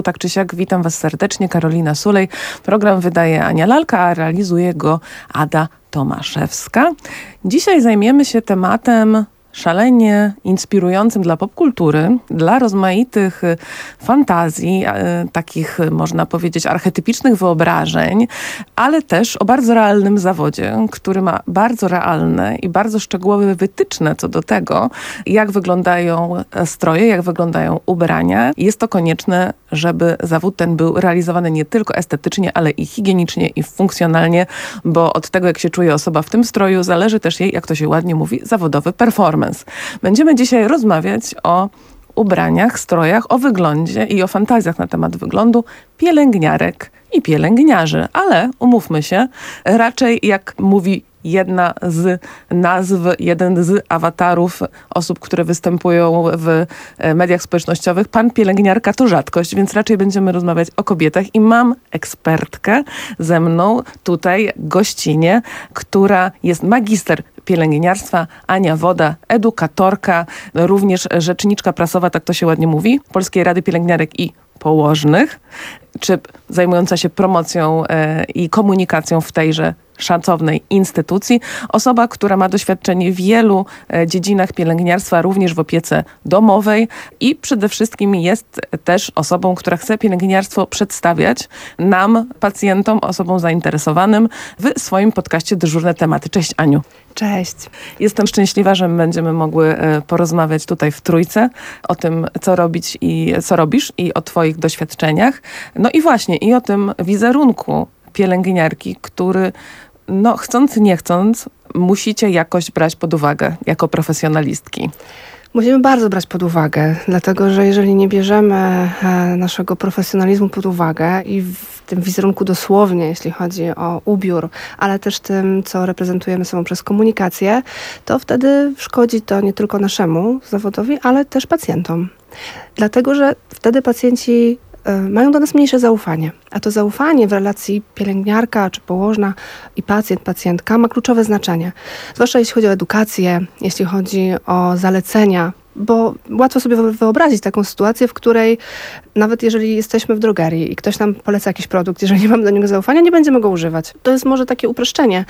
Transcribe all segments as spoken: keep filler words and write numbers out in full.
Tak czy siak, witam Was serdecznie, Karolina Sulej. Program wydaje Ania Lalka, a realizuje go Ada Tomaszewska. Dzisiaj zajmiemy się tematem szalenie inspirującym dla popkultury, dla rozmaitych fantazji, takich można powiedzieć archetypicznych wyobrażeń, ale też o bardzo realnym zawodzie, który ma bardzo realne i bardzo szczegółowe wytyczne co do tego, jak wyglądają stroje, jak wyglądają ubrania. Jest to konieczne, żeby zawód ten był realizowany nie tylko estetycznie, ale i higienicznie i funkcjonalnie, bo od tego, jak się czuje osoba w tym stroju, zależy też jej, jak to się ładnie mówi, zawodowy performance. Będziemy dzisiaj rozmawiać o ubraniach, strojach, o wyglądzie i o fantazjach na temat wyglądu pielęgniarek i pielęgniarzy. Ale umówmy się, raczej jak mówi jedna z nazw, jeden z awatarów osób, które występują w mediach społecznościowych, pan pielęgniarka to rzadkość, więc raczej będziemy rozmawiać o kobietach i mam ekspertkę ze mną tutaj, gościnie, która jest magister pielęgniarstwa, Ania Woda, edukatorka, również rzeczniczka prasowa, tak to się ładnie mówi, Polskiej Rady Pielęgniarek i Położnych, czy zajmująca się promocją e, i komunikacją w tejże szacownej instytucji. Osoba, która ma doświadczenie w wielu e, dziedzinach pielęgniarstwa, również w opiece domowej i przede wszystkim jest też osobą, która chce pielęgniarstwo przedstawiać nam, pacjentom, osobom zainteresowanym w swoim podcaście Dyżurne Tematy. Cześć, Aniu. Cześć. Jestem szczęśliwa, że będziemy mogły porozmawiać tutaj w trójce o tym, co robić i co robisz i o twoich doświadczeniach. No i właśnie, i o tym wizerunku pielęgniarki, który no chcąc nie chcąc musicie jakoś brać pod uwagę jako profesjonalistki. Musimy bardzo brać pod uwagę, dlatego że jeżeli nie bierzemy naszego profesjonalizmu pod uwagę i w tym wizerunku dosłownie, jeśli chodzi o ubiór, ale też tym, co reprezentujemy sobą przez komunikację, to wtedy szkodzi to nie tylko naszemu zawodowi, ale też pacjentom. Dlatego, że wtedy pacjenci mają do nas mniejsze zaufanie. A to zaufanie w relacji pielęgniarka czy położna i pacjent, pacjentka ma kluczowe znaczenie. Zwłaszcza jeśli chodzi o edukację, jeśli chodzi o zalecenia, bo łatwo sobie wyobrazić taką sytuację, w której nawet jeżeli jesteśmy w drogerii i ktoś nam poleca jakiś produkt, jeżeli nie mamy do niego zaufania, nie będziemy go używać. To jest może takie uproszczenie,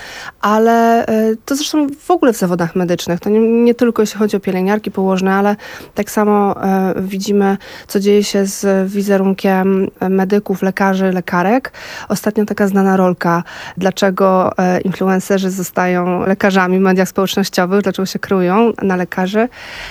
ale to zresztą w ogóle w zawodach medycznych. To nie, nie tylko jeśli chodzi o pielęgniarki, położne, ale tak samo e, widzimy, co dzieje się z wizerunkiem medyków, lekarzy, lekarek. Ostatnio taka znana rolka, dlaczego e, influencerzy zostają lekarzami w mediach społecznościowych, dlaczego się kryją na lekarzy.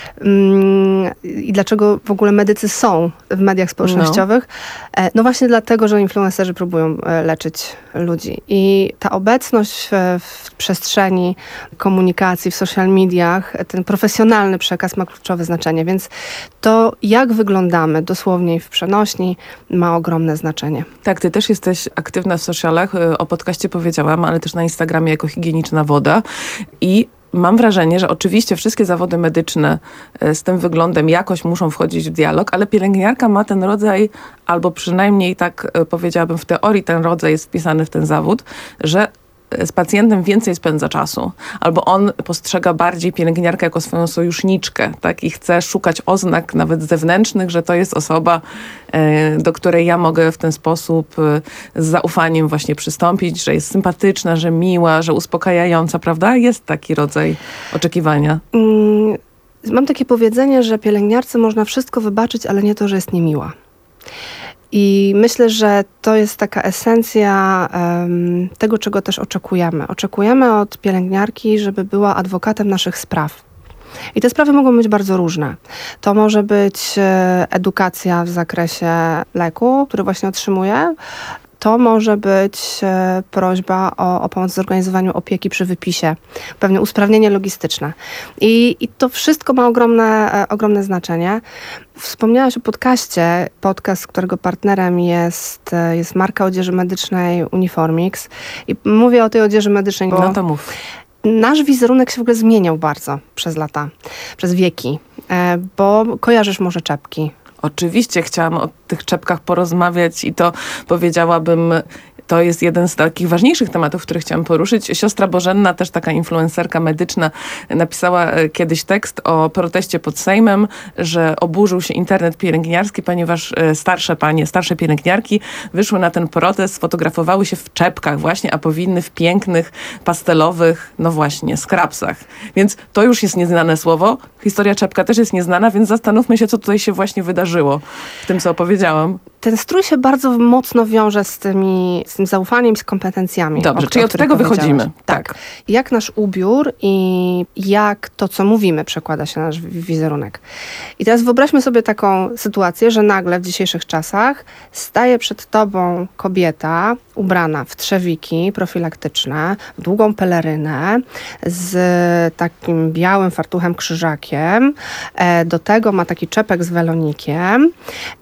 I dlaczego w ogóle medycy są w mediach społecznościowych? No, no właśnie dlatego, że influencerzy próbują leczyć ludzi. I ta obecność w, w przestrzeni komunikacji, w social mediach, ten profesjonalny przekaz ma kluczowe znaczenie. Więc to, jak wyglądamy dosłownie w przenośni, ma ogromne znaczenie. Tak, ty też jesteś aktywna w socialach. O podcaście powiedziałam, ale też na Instagramie jako Higieniczna Woda. I mam wrażenie, że oczywiście wszystkie zawody medyczne z tym wyglądem jakoś muszą wchodzić w dialog, ale pielęgniarka ma ten rodzaj, albo przynajmniej tak powiedziałabym w teorii ten rodzaj jest wpisany w ten zawód, że z pacjentem więcej spędza czasu. Albo on postrzega bardziej pielęgniarkę jako swoją sojuszniczkę, tak? I chce szukać oznak nawet zewnętrznych, że to jest osoba, do której ja mogę w ten sposób z zaufaniem właśnie przystąpić, że jest sympatyczna, że miła, że uspokajająca, prawda? Jest taki rodzaj oczekiwania. Mm, mam takie powiedzenie, że pielęgniarce można wszystko wybaczyć, ale nie to, że jest niemiła. I myślę, że to jest taka esencja um, tego, czego też oczekujemy. Oczekujemy od pielęgniarki, żeby była adwokatem naszych spraw. I te sprawy mogą być bardzo różne. To może być edukacja w zakresie leku, który właśnie otrzymuje. To może być e, prośba o, o pomoc w zorganizowaniu opieki przy wypisie, pewne usprawnienie logistyczne. I, i to wszystko ma ogromne, e, ogromne znaczenie. Wspomniałaś o podcaście, podcast, którego partnerem jest, e, jest marka odzieży medycznej Uniformix. I mówię o tej odzieży medycznej, bo no to mów. Nasz wizerunek się w ogóle zmieniał bardzo przez lata, przez wieki, e, bo kojarzysz może czepki. Oczywiście chciałam o tych czepkach porozmawiać i to powiedziałabym to jest jeden z takich ważniejszych tematów, które chciałam poruszyć. Siostra Bożenna, też taka influencerka medyczna, napisała e, kiedyś tekst o proteście pod Sejmem, że oburzył się internet pielęgniarski, ponieważ e, starsze panie, starsze pielęgniarki wyszły na ten protest, fotografowały się w czepkach właśnie, a powinny w pięknych, pastelowych, no właśnie, skrapsach. Więc to już jest nieznane słowo. Historia czepka też jest nieznana, więc zastanówmy się, co tutaj się właśnie wydarzyło w tym, co opowiedziałam. Ten strój się bardzo mocno wiąże z, tymi, z tym zaufaniem, z kompetencjami. Dobrze, o, czyli o od których tego powiedziałaś. wychodzimy. Tak. Tak. Jak nasz ubiór i jak to, co mówimy, przekłada się na nasz wizerunek. I teraz wyobraźmy sobie taką sytuację, że nagle w dzisiejszych czasach staje przed tobą kobieta ubrana w trzewiki profilaktyczne, w długą pelerynę z takim białym fartuchem krzyżakiem. Do tego ma taki czepek z welonikiem.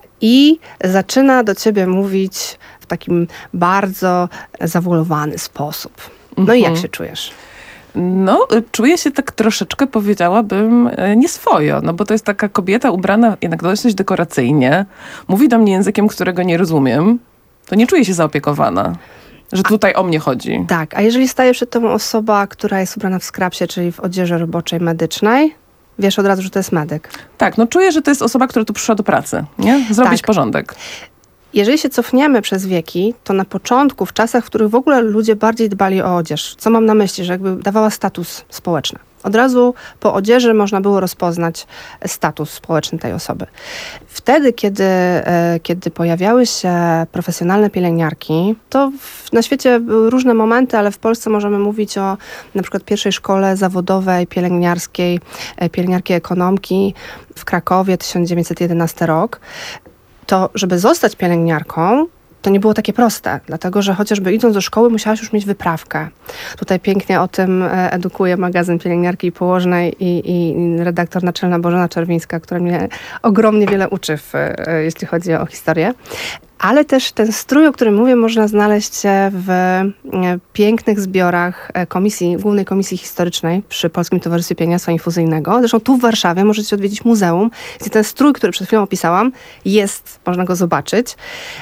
I zaczyna do ciebie mówić w takim bardzo zawolowany sposób. No Mhm. i jak się czujesz? No, czuję się tak troszeczkę, powiedziałabym, nieswojo, no bo to jest taka kobieta ubrana jednak dosyć dekoracyjnie, mówi do mnie językiem, którego nie rozumiem, to nie czuję się zaopiekowana, że tutaj o mnie chodzi. Tak, a jeżeli staje przed tobą osoba, która jest ubrana w skrapsie, czyli w odzieży roboczej medycznej, wiesz od razu, że to jest medyk. Tak, no czuję, że to jest osoba, która tu przyszła do pracy, nie? Zrobić Tak. porządek. Jeżeli się cofniemy przez wieki, to na początku, w czasach, w których w ogóle ludzie bardziej dbali o odzież, co mam na myśli, że jakby dawała status społeczny. Od razu po odzieży można było rozpoznać status społeczny tej osoby. Wtedy, kiedy, kiedy pojawiały się profesjonalne pielęgniarki, to w, na świecie były różne momenty, ale w Polsce możemy mówić o na przykład pierwszej szkole zawodowej pielęgniarskiej, pielęgniarki ekonomki w Krakowie, tysiąc dziewięćset jedenasty rok. To, żeby zostać pielęgniarką, to nie było takie proste, dlatego że chociażby idąc do szkoły musiałaś już mieć wyprawkę. Tutaj pięknie o tym edukuje magazyn Pielęgniarki i Położnej i, i redaktor naczelna Bożena Czerwińska, która mnie ogromnie wiele uczy, w, jeśli chodzi o historię. Ale też ten strój, o którym mówię, można znaleźć w pięknych zbiorach komisji, Głównej Komisji Historycznej przy Polskim Towarzystwie Pielęgniarstwa Infuzyjnego. Zresztą tu w Warszawie możecie odwiedzić muzeum, gdzie ten strój, który przed chwilą opisałam, jest, można go zobaczyć.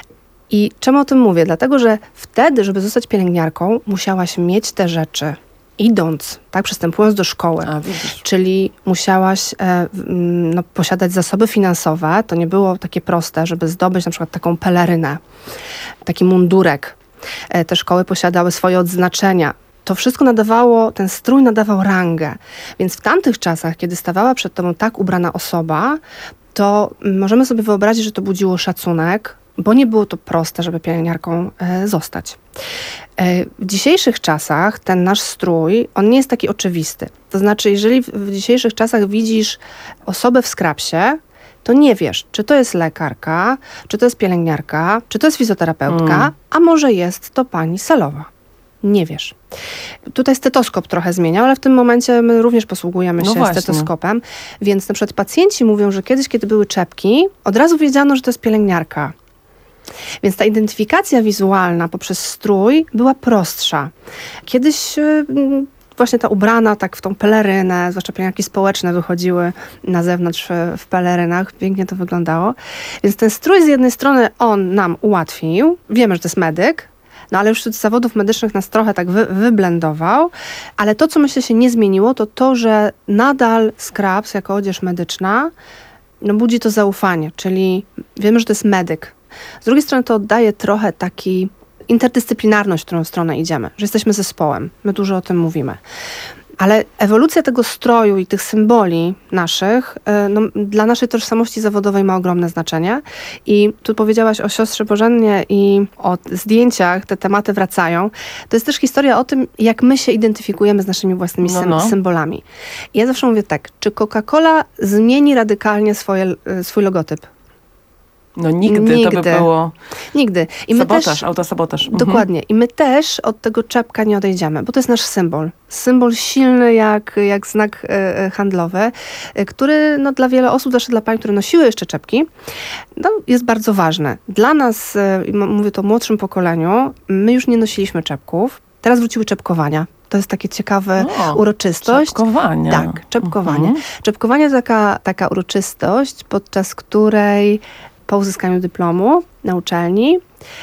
I czemu o tym mówię? Dlatego, że wtedy, żeby zostać pielęgniarką, musiałaś mieć te rzeczy, idąc, tak, przystępując do szkoły. A, widzisz. Czyli musiałaś e, no, posiadać zasoby finansowe. To nie było takie proste, żeby zdobyć na przykład taką pelerynę, taki mundurek. E, te szkoły posiadały swoje odznaczenia. To wszystko nadawało, ten strój nadawał rangę. Więc w tamtych czasach, kiedy stawała przed tobą tak ubrana osoba, to możemy sobie wyobrazić, że to budziło szacunek, bo nie było to proste, żeby pielęgniarką e, zostać. E, w dzisiejszych czasach ten nasz strój, on nie jest taki oczywisty. To znaczy, jeżeli w, w dzisiejszych czasach widzisz osobę w skrapsie, to nie wiesz, czy to jest lekarka, czy to jest pielęgniarka, czy to jest fizjoterapeutka, mm. a może jest to pani salowa. Nie wiesz. Tutaj stetoskop trochę zmieniał, ale w tym momencie my również posługujemy No się właśnie. stetoskopem. Więc na przykład pacjenci mówią, że kiedyś, kiedy były czepki, od razu wiedziano, że to jest pielęgniarka. Więc ta identyfikacja wizualna poprzez strój była prostsza. Kiedyś yy, właśnie ta ubrana tak w tą pelerynę, zwłaszcza pielęgniarki społeczne wychodziły na zewnątrz w pelerynach. Pięknie to wyglądało. Więc ten strój z jednej strony on nam ułatwił. Wiemy, że to jest medyk. No ale już z zawodów medycznych nas trochę tak wy, wyblendował. Ale to, co myślę się nie zmieniło, to to, że nadal skraps jako odzież medyczna no, budzi to zaufanie. Czyli wiemy, że to jest medyk. Z drugiej strony to oddaje trochę taki interdyscyplinarność, w którą stronę idziemy, że jesteśmy zespołem. My dużo o tym mówimy. Ale ewolucja tego stroju i tych symboli naszych no, dla naszej tożsamości zawodowej ma ogromne znaczenie. I tu powiedziałaś o siostrze Bożennie i o zdjęciach, te tematy wracają. To jest też historia o tym, jak my się identyfikujemy z naszymi własnymi no, sym- no. symbolami. I ja zawsze mówię tak, czy Coca-Cola zmieni radykalnie swoje, swój logotyp? No nigdy, Nigdy. to by było Nigdy. I my sabotaż, też, autosabotaż. Mhm. dokładnie. I my też od tego czepka nie odejdziemy, bo to jest nasz symbol. Symbol silny jak, jak znak e, handlowy, e, który no, dla wiele osób, zwłaszcza dla pań, które nosiły jeszcze czepki, no, jest bardzo ważny. Dla nas, e, mówię to o młodszym pokoleniu, my już nie nosiliśmy czepków. Teraz wróciły czepkowania. To jest takie ciekawe O, uroczystość. Czepkowanie. Tak, czepkowanie. Mhm. Czepkowanie to taka, taka uroczystość, podczas której po uzyskaniu dyplomu na uczelni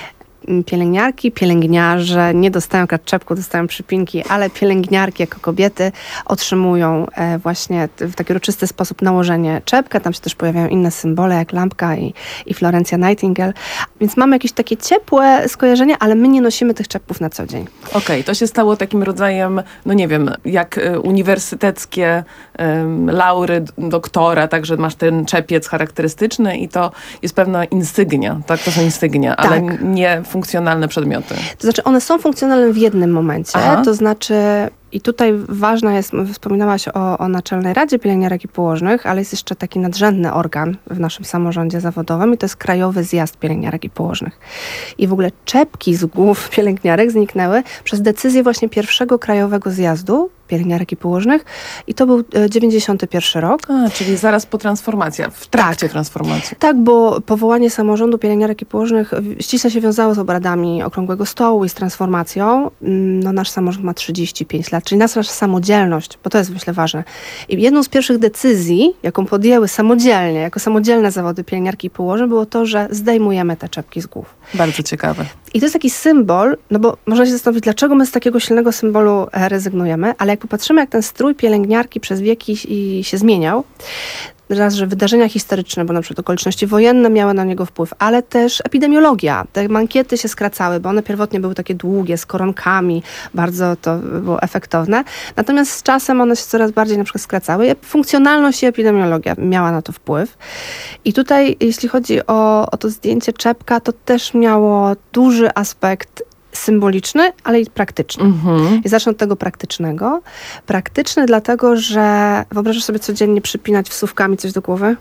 pielęgniarki, pielęgniarze nie dostają czepku, dostają przypinki, ale pielęgniarki jako kobiety otrzymują e, właśnie w taki uroczysty sposób nałożenie czepka. Tam się też pojawiają inne symbole jak lampka i, i Florencja Nightingale. Więc mamy jakieś takie ciepłe skojarzenia, ale my nie nosimy tych czepków na co dzień. Okej, okay, to się stało takim rodzajem, no nie wiem, jak y, uniwersyteckie y, laury doktora, także masz ten czepiec charakterystyczny i to jest pewna insygnia, tak? To są insygnia, tak. ale nie funkcjonalne przedmioty. To znaczy one są funkcjonalne w jednym momencie, Aha. to znaczy i tutaj ważna jest, wspominałaś o, o Naczelnej Radzie Pielęgniarek i Położnych, ale jest jeszcze taki nadrzędny organ w naszym samorządzie zawodowym i to jest Krajowy Zjazd Pielęgniarek i Położnych. I w ogóle czepki z głów pielęgniarek zniknęły przez decyzję właśnie pierwszego Krajowego Zjazdu Pielęgniarek i Położnych i to był dziewięćdziesiąty pierwszy rok. A, czyli zaraz po transformacji, w trakcie tak. transformacji. Tak, bo powołanie samorządu pielęgniarek i położnych ściśle się wiązało z obradami Okrągłego Stołu i z transformacją. No, nasz samorząd ma trzydzieści pięć lat, czyli nasza samodzielność, bo to jest myślę ważne. I jedną z pierwszych decyzji, jaką podjęły samodzielnie, jako samodzielne zawody pielęgniarki i położne, było to, że zdejmujemy te czepki z głów. Bardzo ciekawe. I to jest taki symbol, no bo można się zastanowić, dlaczego my z takiego silnego symbolu rezygnujemy, ale jak popatrzymy, jak ten strój pielęgniarki przez wieki i się zmieniał, raz, że wydarzenia historyczne, bo na przykład okoliczności wojenne miały na niego wpływ, ale też epidemiologia. Te mankiety się skracały, bo one pierwotnie były takie długie, z koronkami, bardzo to było efektowne. Natomiast z czasem one się coraz bardziej na przykład skracały. Funkcjonalność i epidemiologia miała na to wpływ. I tutaj, jeśli chodzi o, o to zdjęcie czepka, to też miało duży aspekt symboliczny, ale i praktyczny. Mm-hmm. I zacznę od tego praktycznego. Praktyczny dlatego, że wyobrażasz sobie codziennie przypinać wsówkami coś do głowy?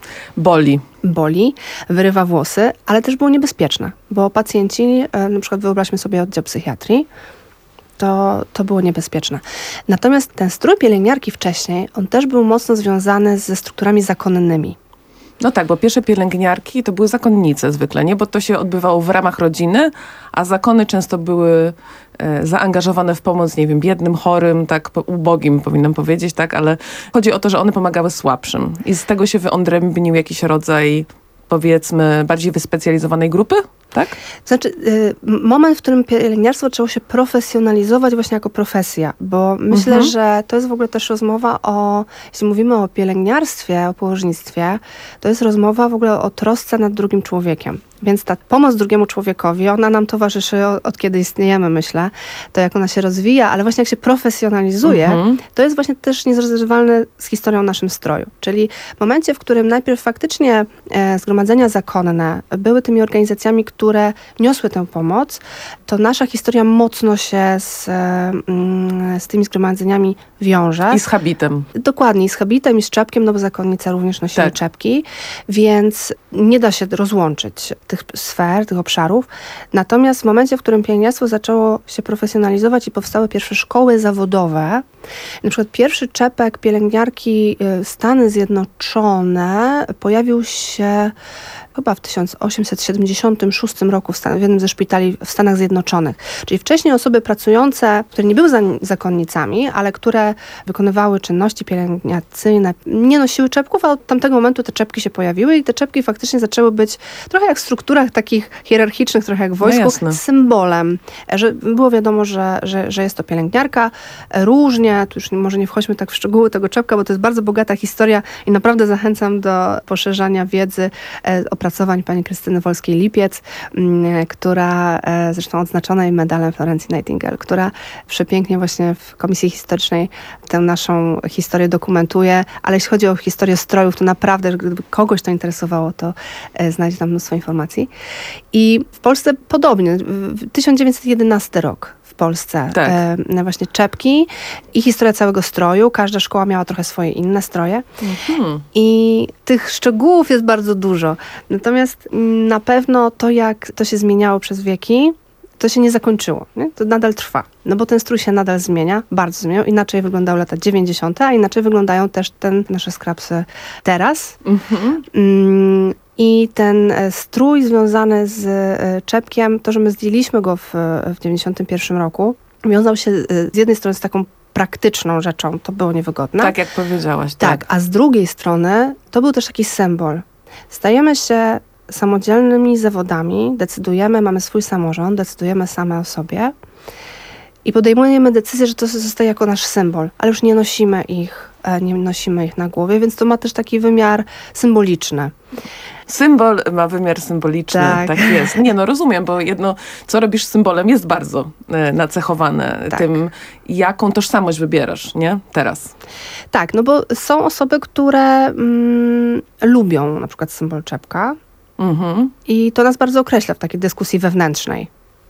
Boli. Boli, wyrywa włosy, ale też było niebezpieczne, bo pacjenci, na przykład wyobraźmy sobie oddział psychiatrii, to, to było niebezpieczne. Natomiast ten strój pielęgniarki wcześniej, on też był mocno związany ze strukturami zakonnymi. No tak, bo pierwsze pielęgniarki to były zakonnice zwykle, nie? Bo to się odbywało w ramach rodziny, a zakony często były e, zaangażowane w pomoc, nie wiem, biednym, chorym, tak ubogim powinnam powiedzieć, tak? Ale chodzi o to, że one pomagały słabszym. I z tego się wyodrębnił jakiś rodzaj, powiedzmy, bardziej wyspecjalizowanej grupy, tak? Znaczy, y, moment, w którym pielęgniarstwo zaczęło się profesjonalizować właśnie jako profesja, bo myślę, mhm. że to jest w ogóle też rozmowa o, jeśli mówimy o pielęgniarstwie, o położnictwie, to jest rozmowa w ogóle o trosce nad drugim człowiekiem. Więc ta pomoc drugiemu człowiekowi, ona nam towarzyszy od, od kiedy istniejemy, myślę. To jak ona się rozwija, ale właśnie jak się profesjonalizuje, mhm. to jest właśnie też niezrozerwalne z historią naszym stroju. Czyli w momencie, w którym najpierw faktycznie e, zgromadzenia zakonne były tymi organizacjami, które niosły tę pomoc, to nasza historia mocno się z, e, z tymi zgromadzeniami wiąże. I z habitem. Dokładnie, i z habitem, i z czepkiem, no bo zakonnice również nosiły tak. czepki, więc nie da się rozłączyć tych sfer, tych obszarów. Natomiast w momencie, w którym pielęgniarstwo zaczęło się profesjonalizować i powstały pierwsze szkoły zawodowe, na przykład pierwszy czepek pielęgniarki Stany Zjednoczone pojawił się chyba w tysiąc osiemset siedemdziesiątym szóstym roku w, Stan- w jednym ze szpitali w Stanach Zjednoczonych. Czyli wcześniej osoby pracujące, które nie były za- zakonnicami, ale które wykonywały czynności pielęgnacyjne, nie nosiły czepków, a od tamtego momentu te czepki się pojawiły i te czepki faktycznie zaczęły być trochę jak w strukturach takich hierarchicznych, trochę jak w wojsku, no symbolem, że było wiadomo, że, że, że jest to pielęgniarka. Różnie, tu już może nie wchodźmy tak w szczegóły tego czepka, bo to jest bardzo bogata historia i naprawdę zachęcam do poszerzania wiedzy, opracowań pani Krystyny Wolskiej-Lipiec, która zresztą odznaczona jej medalem Florencji Nightingale, która przepięknie właśnie w Komisji Historycznej tę naszą historię dokumentuje, ale jeśli chodzi o historię strojów, to naprawdę, gdyby kogoś to interesowało, to znajdzie tam mnóstwo informacji. I w Polsce podobnie, tysiąc dziewięćset jedenasty rok w Polsce, tak. e, właśnie czepki i historia całego stroju. Każda szkoła miała trochę swoje inne stroje. Mhm. I tych szczegółów jest bardzo dużo. Natomiast na pewno to, jak to się zmieniało przez wieki, to się nie zakończyło. Nie? To nadal trwa. No bo ten strój się nadal zmienia, bardzo zmieniał. Inaczej wyglądały lata dziewięćdziesiąte, a inaczej wyglądają też ten, nasze skrapsy teraz. Mhm. Mm, I ten strój związany z czepkiem, to, że my zdjęliśmy go w, w dziewięćdziesiątym pierwszym roku, wiązał się z jednej strony z taką praktyczną rzeczą, to było niewygodne. Tak, jak powiedziałaś. Tak, tak. A z drugiej strony to był też taki symbol. Stajemy się samodzielnymi zawodami decydujemy, mamy swój samorząd, decydujemy same o sobie i podejmujemy decyzję, że to zostaje jako nasz symbol, ale już nie nosimy ich, nie nosimy ich na głowie, więc to ma też taki wymiar symboliczny. Symbol ma wymiar symboliczny, tak. tak jest. Nie, no rozumiem, bo jedno, co robisz symbolem, jest bardzo e, nacechowane tak. tym, jaką tożsamość wybierasz, nie? Teraz. Tak, no bo są osoby, które mm, lubią na przykład symbol czepka mhm. i to nas bardzo określa w takiej dyskusji wewnętrznej.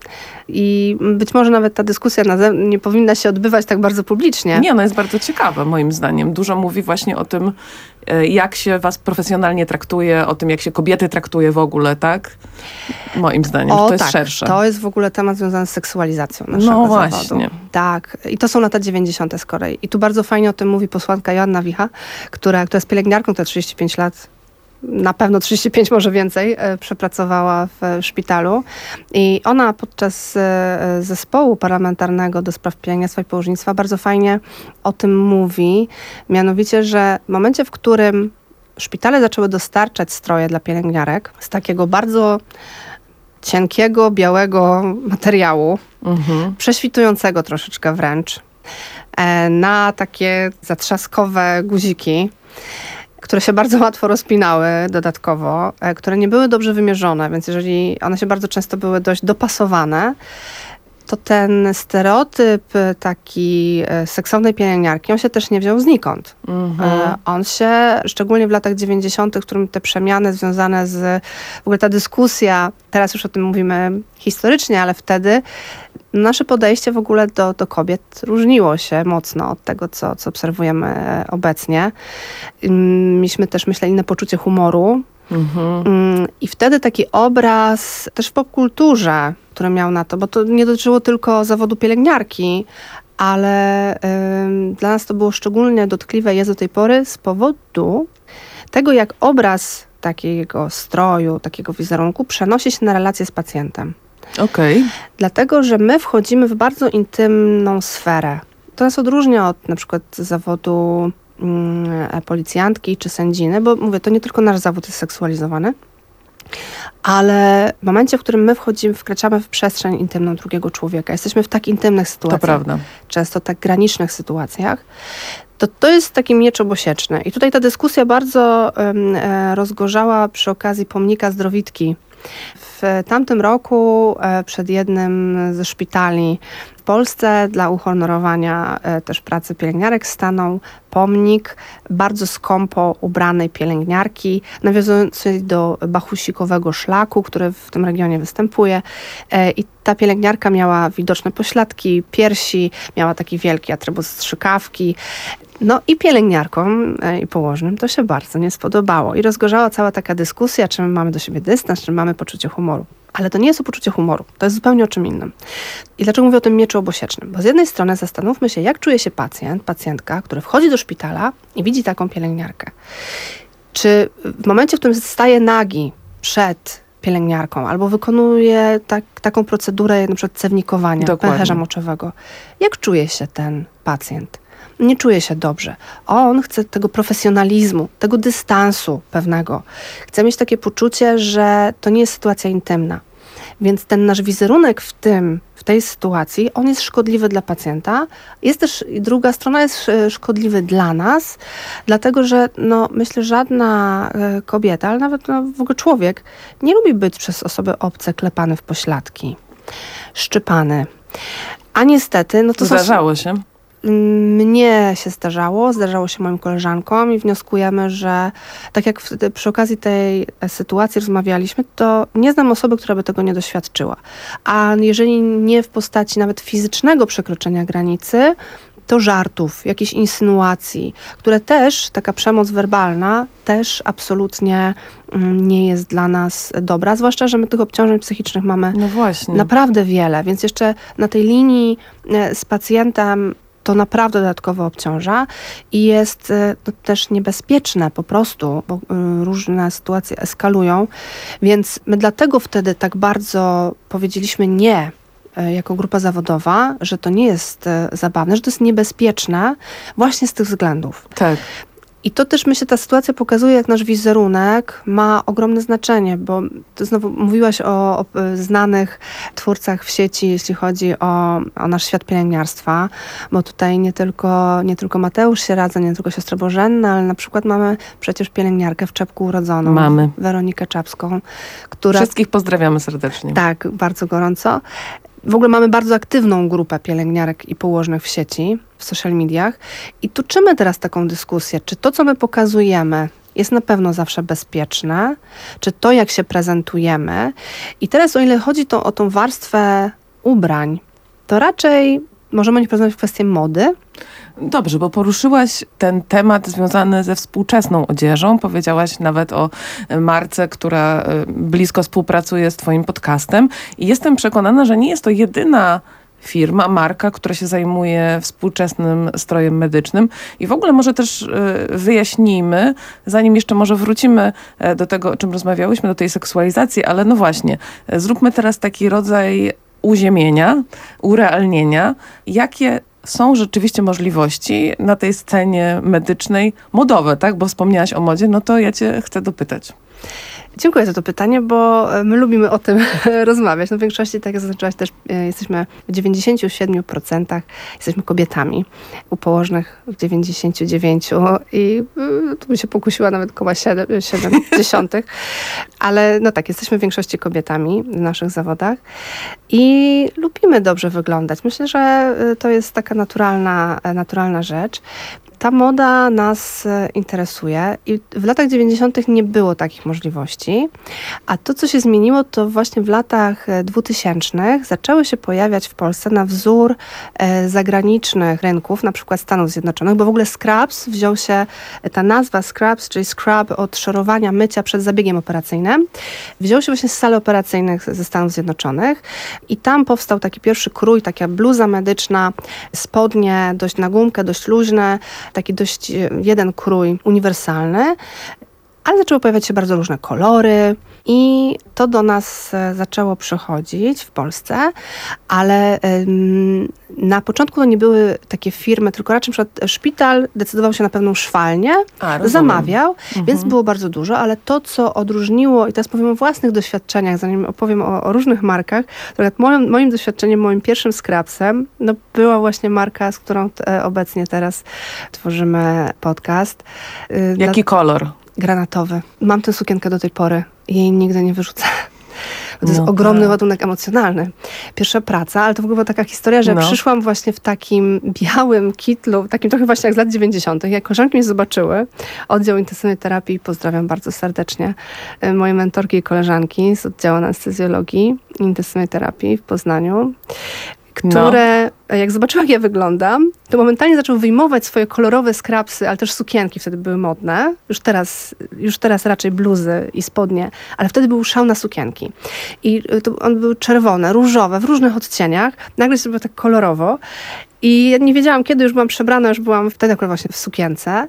I być może nawet ta dyskusja na zem- nie powinna się odbywać tak bardzo publicznie. Nie, ona jest bardzo ciekawa moim zdaniem. Dużo mówi właśnie o tym, jak się was profesjonalnie traktuje, o tym, jak się kobiety traktuje w ogóle, tak? Moim zdaniem o, to jest tak. szersze. To jest w ogóle temat związany z seksualizacją naszego no zawodu. właśnie. Tak. I to są lata dziewięćdziesiąte z kolei. I tu bardzo fajnie o tym mówi posłanka Joanna Wicha, która, która jest pielęgniarką, która trzydzieści pięć lat na pewno trzydzieści pięć, może więcej, e, przepracowała w szpitalu. I ona podczas e, zespołu parlamentarnego do spraw pielęgniarstwa i położnictwa bardzo fajnie o tym mówi. Mianowicie, że w momencie, w którym szpitale zaczęły dostarczać stroje dla pielęgniarek z takiego bardzo cienkiego, białego materiału, mhm. prześwitującego troszeczkę wręcz, e, na takie zatrzaskowe guziki, które się bardzo łatwo rozpinały dodatkowo, które nie były dobrze wymierzone, więc jeżeli one się bardzo często były dość dopasowane, to ten stereotyp taki seksownej pielęgniarki, on się też nie wziął znikąd. Mhm. On się, szczególnie w latach dziewięćdziesiątych, w którym te przemiany związane z, w ogóle ta dyskusja, teraz już o tym mówimy historycznie, ale wtedy nasze podejście w ogóle do, do kobiet różniło się mocno od tego, co, co obserwujemy obecnie. Mieliśmy też, myślę, inne poczucie humoru. Mhm. I wtedy taki obraz też w popkulturze, który miał na to, bo to nie dotyczyło tylko zawodu pielęgniarki, ale y, dla nas to było szczególnie dotkliwe jest do tej pory z powodu tego, jak obraz takiego stroju, takiego wizerunku przenosi się na relacje z pacjentem. Okej. Okay. Dlatego, że my wchodzimy w bardzo intymną sferę. To nas odróżnia od na przykład zawodu mm, policjantki czy sędziny, bo mówię, to nie tylko nasz zawód jest seksualizowany, ale w momencie, w którym my wchodzimy, wkraczamy w przestrzeń intymną drugiego człowieka, jesteśmy w tak intymnych sytuacjach, to prawda. Często tak granicznych sytuacjach, to to jest taki miecz obosieczny. I tutaj ta dyskusja bardzo um, rozgorzała przy okazji pomnika Zdrowitki. W tamtym roku e, przed jednym ze szpitali w Polsce dla uhonorowania e, też pracy pielęgniarek stanął pomnik bardzo skąpo ubranej pielęgniarki, nawiązującej do bachusikowego szlaku, który w tym regionie występuje. E, I ta pielęgniarka miała widoczne pośladki, piersi, miała taki wielki atrybut strzykawki. No i pielęgniarkom i położnym to się bardzo nie spodobało. I rozgorzała cała taka dyskusja, czy my mamy do siebie dystans, czy mamy poczucie humoru. Ale to nie jest o poczucie humoru. To jest zupełnie o czym innym. I dlaczego mówię o tym mieczu obosiecznym? Bo z jednej strony zastanówmy się, jak czuje się pacjent, pacjentka, który wchodzi do szpitala i widzi taką pielęgniarkę. Czy w momencie, w którym staje nagi przed pielęgniarką albo wykonuje tak, taką procedurę na przykład cewnikowania, pęcherza moczowego, jak czuje się ten pacjent? Nie czuje się dobrze. On chce tego profesjonalizmu, tego dystansu pewnego. Chce mieć takie poczucie, że to nie jest sytuacja intymna. Więc ten nasz wizerunek w tym, w tej sytuacji, on jest szkodliwy dla pacjenta. Jest też, druga strona jest szkodliwy dla nas, dlatego że no, myślę, żadna kobieta, ale nawet no, w ogóle człowiek nie lubi być przez osoby obce klepany w pośladki, szczypany. A niestety... No to Zdarzało się. Mnie się zdarzało, zdarzało się moim koleżankom i wnioskujemy, że tak jak w, przy okazji tej sytuacji rozmawialiśmy, to nie znam osoby, która by tego nie doświadczyła. A jeżeli nie w postaci nawet fizycznego przekroczenia granicy, to żartów, jakichś insynuacji, które też, taka przemoc werbalna, też absolutnie nie jest dla nas dobra, zwłaszcza, że my tych obciążeń psychicznych mamy no właśnie. naprawdę wiele, więc jeszcze na tej linii z pacjentem to naprawdę dodatkowo obciąża i jest to też niebezpieczne po prostu, bo różne sytuacje eskalują, więc my dlatego wtedy tak bardzo powiedzieliśmy nie jako grupa zawodowa, że to nie jest zabawne, że to jest niebezpieczne właśnie z tych względów. Tak. I to też, myślę, ta sytuacja pokazuje, jak nasz wizerunek ma ogromne znaczenie, bo to znowu mówiłaś o, o znanych twórcach w sieci, jeśli chodzi o, o nasz świat pielęgniarstwa, bo tutaj nie tylko, nie tylko Mateusz Sieradza, nie tylko siostra Bożenna, ale na przykład mamy przecież pielęgniarkę w czepku urodzoną. Mamy. Weronikę Czapską, która... Wszystkich pozdrawiamy serdecznie. Tak, bardzo gorąco. W ogóle mamy bardzo aktywną grupę pielęgniarek i położnych w sieci, w social mediach i toczymy teraz taką dyskusję, czy to, co my pokazujemy, jest na pewno zawsze bezpieczne, czy to, jak się prezentujemy. I teraz, o ile chodzi to o tą warstwę ubrań, to raczej możemy nie porozmawiać w kwestii mody. Dobrze, bo poruszyłaś ten temat związany ze współczesną odzieżą. Powiedziałaś nawet o marce, która blisko współpracuje z twoim podcastem. I jestem przekonana, że nie jest to jedyna firma, marka, która się zajmuje współczesnym strojem medycznym. I w ogóle może też wyjaśnijmy, zanim jeszcze może wrócimy do tego, o czym rozmawiałyśmy, do tej seksualizacji, ale no właśnie, zróbmy teraz taki rodzaj uziemienia, urealnienia. Jakie są rzeczywiście możliwości na tej scenie medycznej, modowe, tak? Bo wspomniałaś o modzie, no to ja cię chcę dopytać. Dziękuję za to pytanie, bo my lubimy o tym rozmawiać. No w większości, tak jak zaznaczyłaś, też jesteśmy w dziewięćdziesięciu siedmiu procentach jesteśmy kobietami, u położnych w dziewięćdziesięciu dziewięciu i tu bym się pokusiła nawet koła siedem dziesiątych. Ale no tak, jesteśmy w większości kobietami w naszych zawodach i lubimy dobrze wyglądać. Myślę, że to jest taka naturalna, naturalna rzecz. Ta moda nas interesuje i w latach dziewięćdziesiątych nie było takich możliwości, a to, co się zmieniło, to właśnie w latach dwutysięcznych zaczęły się pojawiać w Polsce na wzór e, zagranicznych rynków, na przykład Stanów Zjednoczonych, bo w ogóle scrubs wziął się, ta nazwa scrubs, czyli scrub od szorowania, mycia przed zabiegiem operacyjnym, wziął się właśnie z sal operacyjnych ze Stanów Zjednoczonych i tam powstał taki pierwszy krój, taka bluza medyczna, spodnie dość na gumkę, dość luźne, taki dość jeden krój uniwersalny, ale zaczęły pojawiać się bardzo różne kolory i to do nas zaczęło przychodzić w Polsce, ale ym, na początku to nie były takie firmy, tylko raczej na przykład szpital decydował się na pewną szwalnię, A, zamawiał, mhm. więc było bardzo dużo, ale to, co odróżniło, i teraz powiem o własnych doświadczeniach, zanim opowiem o, o różnych markach, to moim, moim doświadczeniem, moim pierwszym scrubsem, no była właśnie marka, z którą t, obecnie teraz tworzymy podcast. Yy, Jaki Dla... kolor? Granatowy. Mam tę sukienkę do tej pory. Jej nigdy nie wyrzucę. To jest no ogromny tak. ładunek emocjonalny. Pierwsza praca, ale to w ogóle była taka historia, że no. przyszłam właśnie w takim białym kitlu, takim trochę właśnie jak z lat dziewięćdziesiątych. Jak koleżanki mnie zobaczyły, oddział intensywnej terapii, pozdrawiam bardzo serdecznie moje mentorki i koleżanki z oddziału anestezjologii i intensywnej terapii w Poznaniu, które, no. jak zobaczyły, jak ja wyglądam, to momentalnie zaczęły wyjmować swoje kolorowe scrubsy, ale też sukienki wtedy były modne. Już teraz, już teraz raczej bluzy i spodnie, ale wtedy był szał na sukienki. I to on był czerwone, różowe, w różnych odcieniach. Nagle się było tak kolorowo. I ja nie wiedziałam, kiedy już byłam przebrana, już byłam wtedy akurat właśnie w sukience.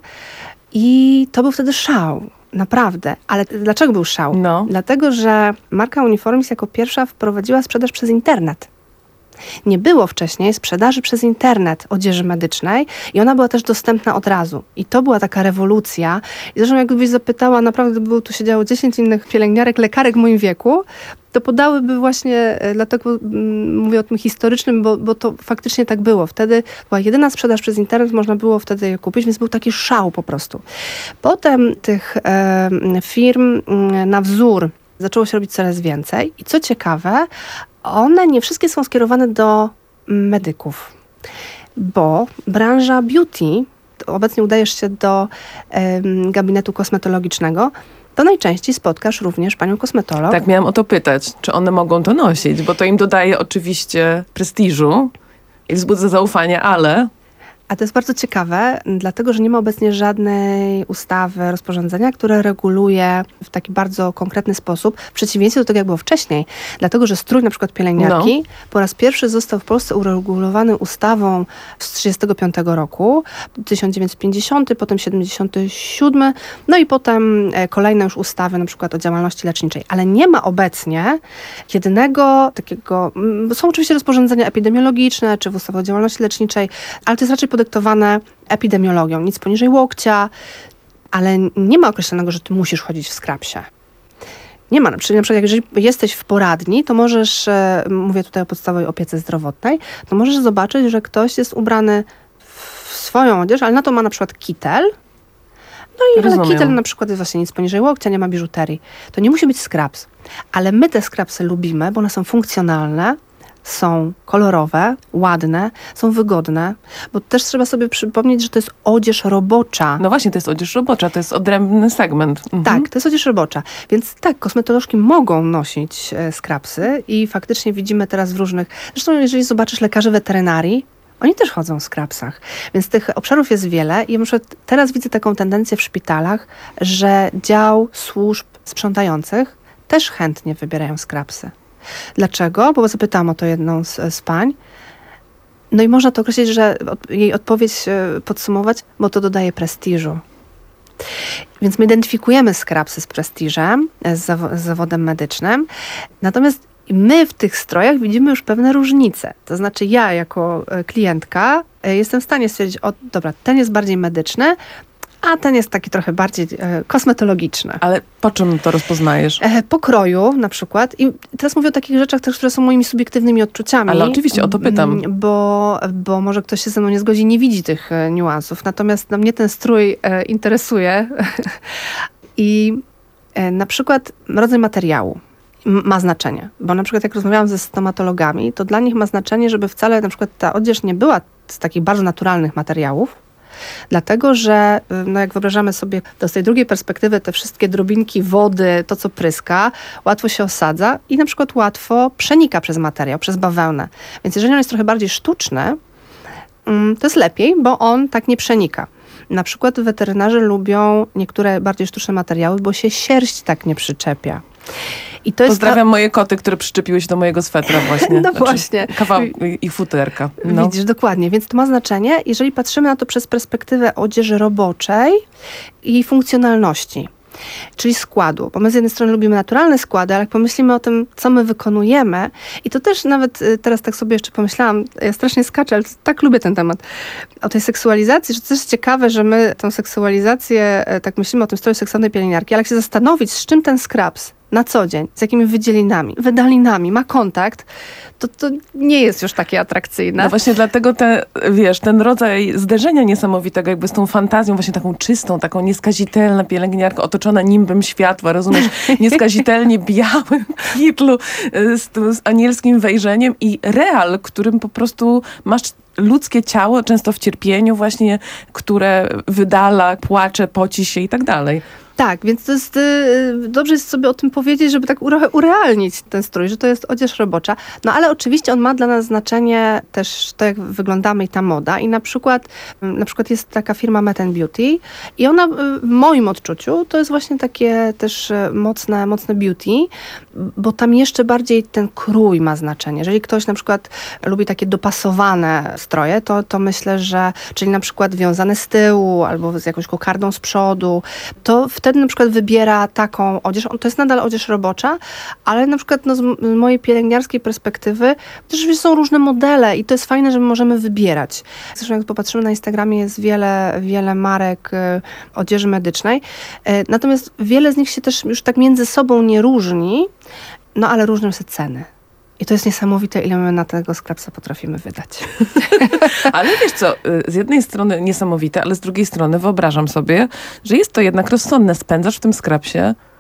I to był wtedy szał. Naprawdę. Ale dlaczego był szał? No. Dlatego, że marka Uniformis jako pierwsza wprowadziła sprzedaż przez internet. Nie było wcześniej sprzedaży przez internet odzieży medycznej i ona była też dostępna od razu. I to była taka rewolucja. I zresztą jakbyś zapytała, naprawdę gdyby tu siedziało dziesięć innych pielęgniarek, lekarek w moim wieku, to podałyby właśnie, dlatego mm, mówię o tym historycznym, bo, bo to faktycznie tak było. Wtedy była jedyna sprzedaż przez internet, można było wtedy je kupić, więc był taki szał po prostu. Potem tych e, firm e, na wzór zaczęło się robić coraz więcej i co ciekawe, one nie wszystkie są skierowane do medyków, bo branża beauty, obecnie udajesz się do um, gabinetu kosmetologicznego, to najczęściej spotkasz również panią kosmetolog. Tak, miałam o to pytać, czy one mogą to nosić, bo to im dodaje oczywiście prestiżu i wzbudza zaufanie, ale... A to jest bardzo ciekawe, dlatego że nie ma obecnie żadnej ustawy, rozporządzenia, które reguluje w taki bardzo konkretny sposób, w przeciwieństwie do tego, jak było wcześniej. Dlatego, że strój na przykład pielęgniarki no. po raz pierwszy został w Polsce uregulowany ustawą z trzydziestego piątego roku, tysiąc dziewięćset pięćdziesiątym, potem siedemdziesiątym siódmym, no i potem kolejne już ustawy na przykład o działalności leczniczej. Ale nie ma obecnie jednego takiego, są oczywiście rozporządzenia epidemiologiczne, czy w ustawie o działalności leczniczej, ale to jest raczej podyktowane epidemiologią. Nic poniżej łokcia, ale nie ma określonego, że ty musisz chodzić w skrapsie. Nie ma. Czyli na przykład, jeżeli jesteś w poradni, to możesz, mówię tutaj o podstawowej opiece zdrowotnej, to możesz zobaczyć, że ktoś jest ubrany w swoją odzież, ale na to ma na przykład kitel. No i ale kitel na przykład jest właśnie nic poniżej łokcia, nie ma biżuterii. To nie musi być skraps. Ale my te skrapsy lubimy, bo one są funkcjonalne, są kolorowe, ładne, są wygodne, bo też trzeba sobie przypomnieć, że to jest odzież robocza. No właśnie, to jest odzież robocza, to jest odrębny segment. Mhm. Tak, to jest odzież robocza. Więc tak, kosmetolożki mogą nosić e, skrapsy i faktycznie widzimy teraz w różnych... Zresztą jeżeli zobaczysz lekarzy weterynarii, oni też chodzą w skrapsach. Więc tych obszarów jest wiele i na przykład teraz widzę taką tendencję w szpitalach, że dział służb sprzątających też chętnie wybierają skrapsy. Dlaczego? Bo zapytałam o to jedną z, z pań. No i można to określić, że od, jej odpowiedź e, podsumować, bo to dodaje prestiżu. Więc my identyfikujemy skrapsy z prestiżem, z, zawo- z zawodem medycznym. Natomiast my w tych strojach widzimy już pewne różnice. To znaczy ja jako klientka e, jestem w stanie stwierdzić, o dobra, ten jest bardziej medyczny, a ten jest taki trochę bardziej e, kosmetologiczny. Ale po czym to rozpoznajesz? E, po kroju na przykład. I teraz mówię o takich rzeczach też, które są moimi subiektywnymi odczuciami. Ale oczywiście o to pytam. Bo, bo może ktoś się ze mną nie zgodzi, nie widzi tych e, niuansów. Natomiast no, mnie ten strój e, interesuje. I e, na przykład rodzaj materiału m- ma znaczenie. Bo na przykład jak rozmawiałam ze stomatologami, to dla nich ma znaczenie, żeby wcale na przykład ta odzież nie była z takich bardzo naturalnych materiałów, dlatego, że no jak wyobrażamy sobie to z tej drugiej perspektywy, te wszystkie drobinki wody, to co pryska, łatwo się osadza i na przykład łatwo przenika przez materiał, przez bawełnę. Więc jeżeli on jest trochę bardziej sztuczny, to jest lepiej, bo on tak nie przenika. Na przykład weterynarze lubią niektóre bardziej sztuczne materiały, bo się sierść tak nie przyczepia. I to Pozdrawiam jest ta... moje koty, które przyczepiły się do mojego swetra właśnie. No znaczy, właśnie. Kawał ich futerka. No. Widzisz, dokładnie. Więc to ma znaczenie, jeżeli patrzymy na to przez perspektywę odzieży roboczej i jej funkcjonalności. Czyli składu, bo my z jednej strony lubimy naturalne składy, ale jak pomyślimy o tym, co my wykonujemy, i to też nawet teraz tak sobie jeszcze pomyślałam, ja strasznie skaczę, ale tak lubię ten temat, o tej seksualizacji, że to jest ciekawe, że my tą seksualizację, tak myślimy o tym stroju seksualnej pielęgniarki, ale jak się zastanowić, z czym ten skraps na co dzień, z jakimi wydzielinami, wydalinami ma kontakt, to to nie jest już takie atrakcyjne. No właśnie dlatego te, wiesz, ten rodzaj zderzenia niesamowitego jakby z tą fantazją właśnie taką czystą, taką nieskazitelną pielęgniarką otoczona nimbem światła, rozumiesz, nieskazitelnie białym kitlu z, z anielskim wejrzeniem i real, którym po prostu masz ludzkie ciało, często w cierpieniu właśnie, które wydala, płacze, poci się i tak dalej. Tak, więc to jest, y, dobrze jest sobie o tym powiedzieć, żeby tak ure- urealnić ten strój, że to jest odzież robocza. No ale oczywiście on ma dla nas znaczenie też to, jak wyglądamy i ta moda. I na przykład, na przykład jest taka firma Met and Beauty i ona w moim odczuciu to jest właśnie takie też mocne, mocne beauty, bo tam jeszcze bardziej ten krój ma znaczenie. Jeżeli ktoś na przykład lubi takie dopasowane stroje, to, to myślę, że czyli na przykład wiązane z tyłu albo z jakąś kokardą z przodu, to wtedy na przykład wybiera taką odzież. To jest nadal odzież robocza, ale na przykład no, z mojej pielęgniarskiej perspektywy też są różne modele i to jest fajne, że my możemy wybierać. Zresztą jak popatrzymy na Instagramie, jest wiele, wiele marek y, odzieży medycznej. Y, natomiast wiele z nich się też już tak między sobą nie różni, no ale różnią się ceny. I to jest niesamowite, ile my na tego skrapsa potrafimy wydać. Ale wiesz co, z jednej strony niesamowite, ale z drugiej strony wyobrażam sobie, że jest to jednak rozsądne. Spędzasz w tym skrapsie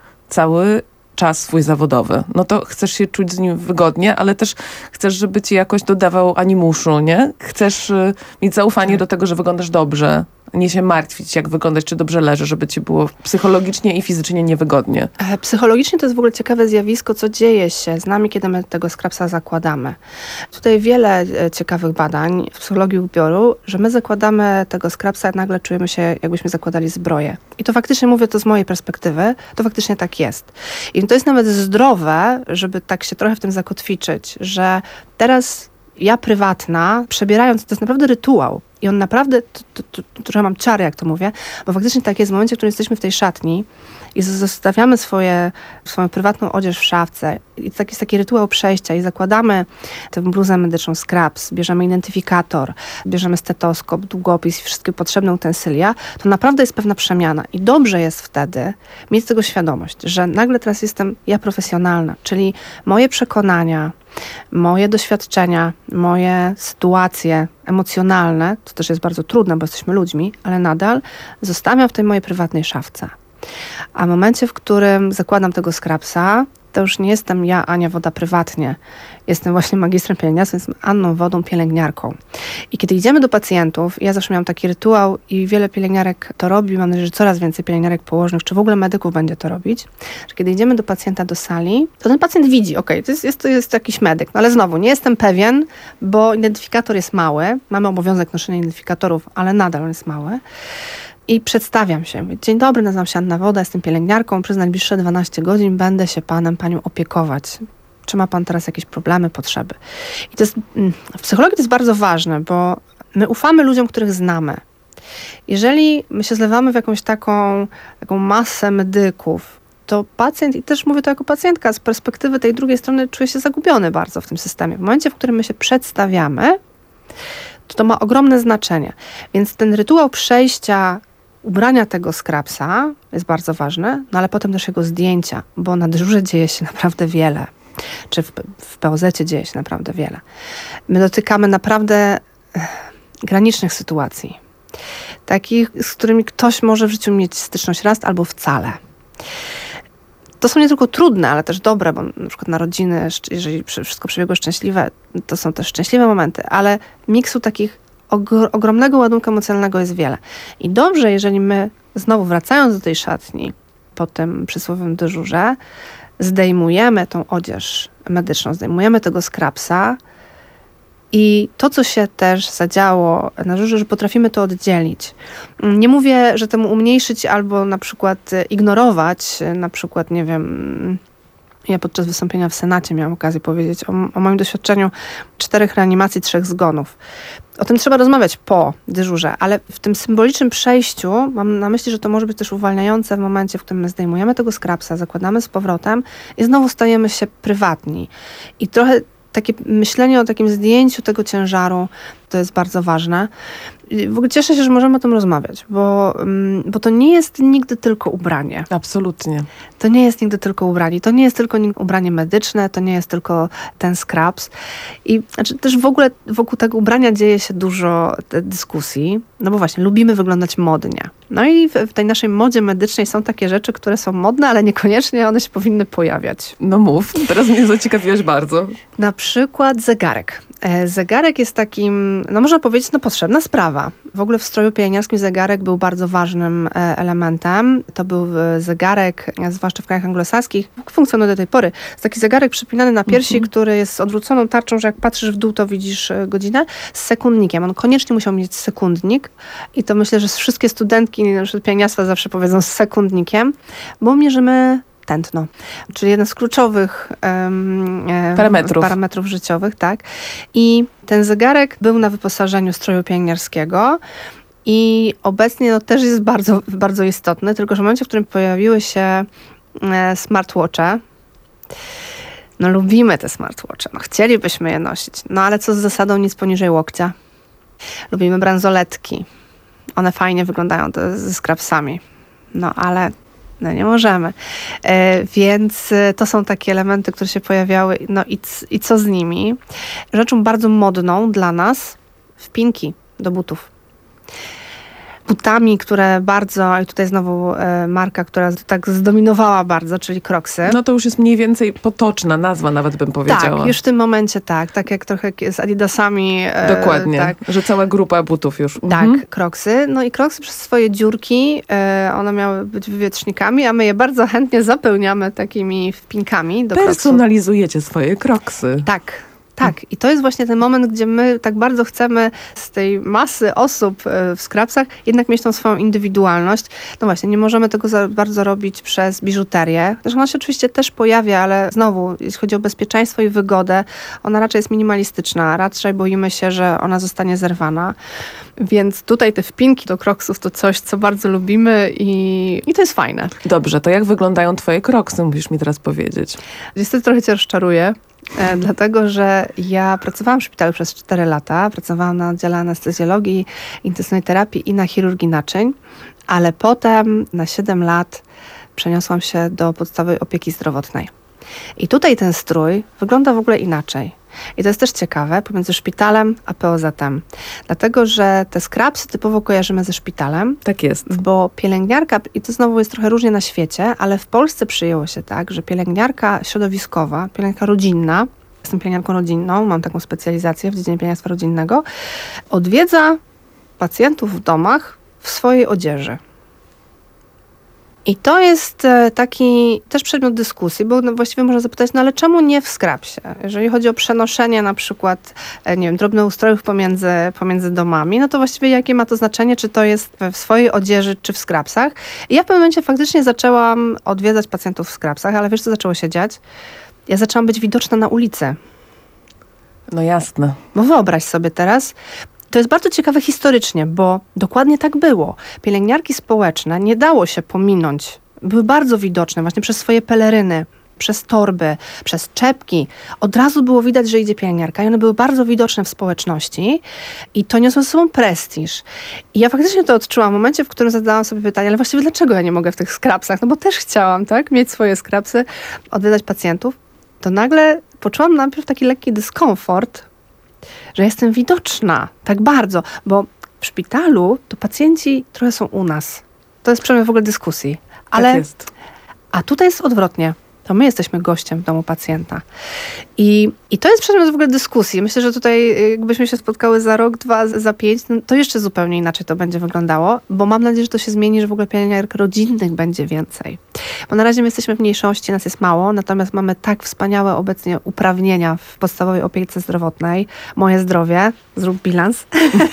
cały czas swój zawodowy. No to chcesz się czuć z nim wygodnie, ale też chcesz, żeby ci jakoś dodawał animuszu, nie? Chcesz y, mieć zaufanie tak. do tego, że wyglądasz dobrze. Nie się martwić, jak wyglądać, czy dobrze leży, żeby ci było psychologicznie i fizycznie niewygodnie. E, psychologicznie to jest w ogóle ciekawe zjawisko, co dzieje się z nami, kiedy my tego skrapsa zakładamy. Tutaj wiele e, ciekawych badań w psychologii ubioru, że my zakładamy tego skrapsa, a nagle czujemy się, jakbyśmy zakładali zbroję. I to faktycznie, mówię to z mojej perspektywy, to faktycznie tak jest. I to jest nawet zdrowe, żeby tak się trochę w tym zakotwiczyć, że teraz ja prywatna, przebierając, to jest naprawdę rytuał. I on naprawdę, to, to, to, to, trochę mam ciary, jak to mówię, bo faktycznie tak jest w momencie, w którym jesteśmy w tej szatni i zostawiamy swoje, swoją prywatną odzież w szafce i taki jest taki rytuał przejścia i zakładamy tę bluzę medyczną, scrubs, bierzemy identyfikator, bierzemy stetoskop, długopis i wszystkie potrzebne utensylia, to naprawdę jest pewna przemiana. I dobrze jest wtedy mieć tego świadomość, że nagle teraz jestem ja profesjonalna, czyli moje przekonania, moje doświadczenia, moje sytuacje emocjonalne, to też jest bardzo trudne, bo jesteśmy ludźmi, ale nadal zostawiam w tej mojej prywatnej szafce. A w momencie, w którym zakładam tego scrubsa, to już nie jestem ja, Ania Woda, prywatnie. Jestem właśnie magistrem pielęgniarstwa, jestem Anną Wodą, pielęgniarką. I kiedy idziemy do pacjentów, ja zawsze miałam taki rytuał i wiele pielęgniarek to robi, mam nadzieję, że coraz więcej pielęgniarek położnych, czy w ogóle medyków będzie to robić, że kiedy idziemy do pacjenta do sali, to ten pacjent widzi, okej, okay, to, jest, jest, to jest jakiś medyk, no ale znowu, nie jestem pewien, bo identyfikator jest mały, mamy obowiązek noszenia identyfikatorów, ale nadal on jest mały. I przedstawiam się. Dzień dobry, nazywam się Anna Woda, jestem pielęgniarką. Przez najbliższe dwanaście godzin będę się panem, panią opiekować. Czy ma pan teraz jakieś problemy, potrzeby? I to jest, w psychologii to jest bardzo ważne, bo my ufamy ludziom, których znamy. Jeżeli my się zlewamy w jakąś taką, taką masę medyków, to pacjent, i też mówię to jako pacjentka, z perspektywy tej drugiej strony czuje się zagubiony bardzo w tym systemie. W momencie, w którym my się przedstawiamy, to to ma ogromne znaczenie. Więc ten rytuał przejścia ubrania tego scrubsa jest bardzo ważny, no ale potem też jego zdjęcia, bo na dyżurze dzieje się naprawdę wiele. Czy w, w P O Z-cie dzieje się naprawdę wiele. My dotykamy naprawdę granicznych sytuacji. Takich, z którymi ktoś może w życiu mieć styczność raz albo wcale. To są nie tylko trudne, ale też dobre, bo na przykład narodziny, jeżeli wszystko przebiegło szczęśliwe, to są też szczęśliwe momenty, ale miksu takich ogr- ogromnego ładunku emocjonalnego jest wiele. I dobrze, jeżeli my, znowu wracając do tej szatni, po tym przysłowiowym dyżurze, zdejmujemy tą odzież medyczną, zdejmujemy tego scrubsa i to, co się też zadziało na dyżurze, że potrafimy to oddzielić. Nie mówię, że temu umniejszyć albo na przykład ignorować, na przykład, nie wiem, ja podczas wystąpienia w Senacie miałam okazję powiedzieć o, o moim doświadczeniu czterech reanimacji, trzech zgonów. O tym trzeba rozmawiać po dyżurze, ale w tym symbolicznym przejściu mam na myśli, że to może być też uwalniające w momencie, w którym my zdejmujemy tego scrubsa, zakładamy z powrotem i znowu stajemy się prywatni. I trochę takie myślenie o takim zdjęciu tego ciężaru to jest bardzo ważne. W ogóle cieszę się, że możemy o tym rozmawiać, bo, bo to nie jest nigdy tylko ubranie. Absolutnie. To nie jest nigdy tylko ubranie. To nie jest tylko ubranie medyczne, to nie jest tylko ten scrubs. I znaczy, też w ogóle wokół tego ubrania dzieje się dużo dyskusji, no bo właśnie lubimy wyglądać modnie. No i w, w tej naszej modzie medycznej są takie rzeczy, które są modne, ale niekoniecznie one się powinny pojawiać. No mów, teraz mnie zaciekawiłeś bardzo. Na przykład zegarek. Zegarek jest takim, no można powiedzieć, no potrzebna sprawa. W ogóle w stroju pielęgniarskim zegarek był bardzo ważnym elementem. To był zegarek, zwłaszcza w krajach anglosaskich, funkcjonuje do tej pory. Jest taki zegarek przypinany na piersi, mhm. który jest z odwróconą tarczą, że jak patrzysz w dół, to widzisz godzinę, z sekundnikiem. On koniecznie musiał mieć sekundnik i to myślę, że wszystkie studentki na przykład pielęgniarstwa zawsze powiedzą z sekundnikiem, bo mierzymy tętno, czyli jeden z kluczowych um, parametrów. parametrów życiowych, tak. I ten zegarek był na wyposażeniu stroju pielęgniarskiego i obecnie no, też jest bardzo, bardzo istotny, tylko że w momencie, w którym pojawiły się e, smartwatche, no lubimy te smartwatche, no chcielibyśmy je nosić, no ale co z zasadą nic poniżej łokcia? Lubimy bransoletki, one fajnie wyglądają te, ze scrubsami, no ale no nie możemy. E, więc to są takie elementy, które się pojawiały. No i, c- i co z nimi? Rzeczą bardzo modną dla nas wpinki do butów. Butami, które bardzo, i tutaj znowu e, marka, która tak zdominowała bardzo, czyli Crocsy. No to już jest mniej więcej potoczna nazwa, nawet bym powiedziała. Tak, już w tym momencie tak. Tak jak trochę z Adidasami. E, Dokładnie, tak. Że cała grupa butów już. Tak, mhm. Crocsy. No i Crocsy przez swoje dziurki, e, one miały być wywietrznikami, a my je bardzo chętnie zapełniamy takimi wpinkami do Crocsów. Personalizujecie swoje Crocsy. Tak. Tak, i to jest właśnie ten moment, gdzie my tak bardzo chcemy z tej masy osób e, w skrapsach jednak mieć tą swoją indywidualność. No właśnie, nie możemy tego za bardzo robić przez biżuterię. Zresztą ona się oczywiście też pojawia, ale znowu, jeśli chodzi o bezpieczeństwo i wygodę, ona raczej jest minimalistyczna. Raczej boimy się, że ona zostanie zerwana. Więc tutaj te wpinki do kroksów to coś, co bardzo lubimy i, i to jest fajne. Dobrze, to jak wyglądają twoje kroksy, musisz mi teraz powiedzieć. Niestety trochę cię rozczaruję, e, dlatego że ja pracowałam w szpitalu przez cztery lata. Pracowałam na oddziale anestezjologii, intensywnej terapii i na chirurgii naczyń, ale potem na siedem lat przeniosłam się do podstawowej opieki zdrowotnej. I tutaj ten strój wygląda w ogóle inaczej. I to jest też ciekawe pomiędzy szpitalem a P O Z-em. Dlatego, że te skrapsy typowo kojarzymy ze szpitalem. Tak jest. Bo pielęgniarka, i to znowu jest trochę różnie na świecie, ale w Polsce przyjęło się tak, że pielęgniarka środowiskowa, pielęgniarka rodzinna, jestem pielęgniarką rodzinną, mam taką specjalizację w dziedzinie pielęgniarstwa rodzinnego, odwiedza pacjentów w domach w swojej odzieży. I to jest taki też przedmiot dyskusji, bo no właściwie można zapytać, no ale czemu nie w skrapsie? Jeżeli chodzi o przenoszenie na przykład, nie wiem, drobnoustrojów pomiędzy, pomiędzy domami, no to właściwie jakie ma to znaczenie, czy to jest w swojej odzieży, czy w skrapsach? I ja w pewnym momencie faktycznie zaczęłam odwiedzać pacjentów w skrapsach, ale wiesz, co zaczęło się dziać? Ja zaczęłam być widoczna na ulicy. No jasne. Bo wyobraź sobie teraz, to jest bardzo ciekawe historycznie, bo dokładnie tak było. Pielęgniarki społeczne nie dało się pominąć. Były bardzo widoczne właśnie przez swoje peleryny, przez torby, przez czepki. Od razu było widać, że idzie pielęgniarka i one były bardzo widoczne w społeczności i to niosło ze sobą prestiż. I ja faktycznie to odczułam w momencie, w którym zadałam sobie pytanie, ale właściwie dlaczego ja nie mogę w tych skrapsach? No bo też chciałam, tak, mieć swoje skrapsy, odwiedzać pacjentów. To nagle poczułam najpierw taki lekki dyskomfort, że jestem widoczna tak bardzo, bo w szpitalu to pacjenci trochę są u nas. To jest przedmiot w ogóle dyskusji. Ale, tak jest. A tutaj jest odwrotnie. To my jesteśmy gościem w domu pacjenta. I, I to jest przedmiot w ogóle dyskusji. Myślę, że tutaj jakbyśmy się spotkały za rok, dwa, za pięć, no to jeszcze zupełnie inaczej to będzie wyglądało, bo mam nadzieję, że to się zmieni, że w ogóle pielęgniarek rodzinnych będzie więcej. Bo na razie my jesteśmy w mniejszości, nas jest mało, natomiast mamy tak wspaniałe obecnie uprawnienia w podstawowej opiece zdrowotnej. Moje zdrowie, zrób bilans.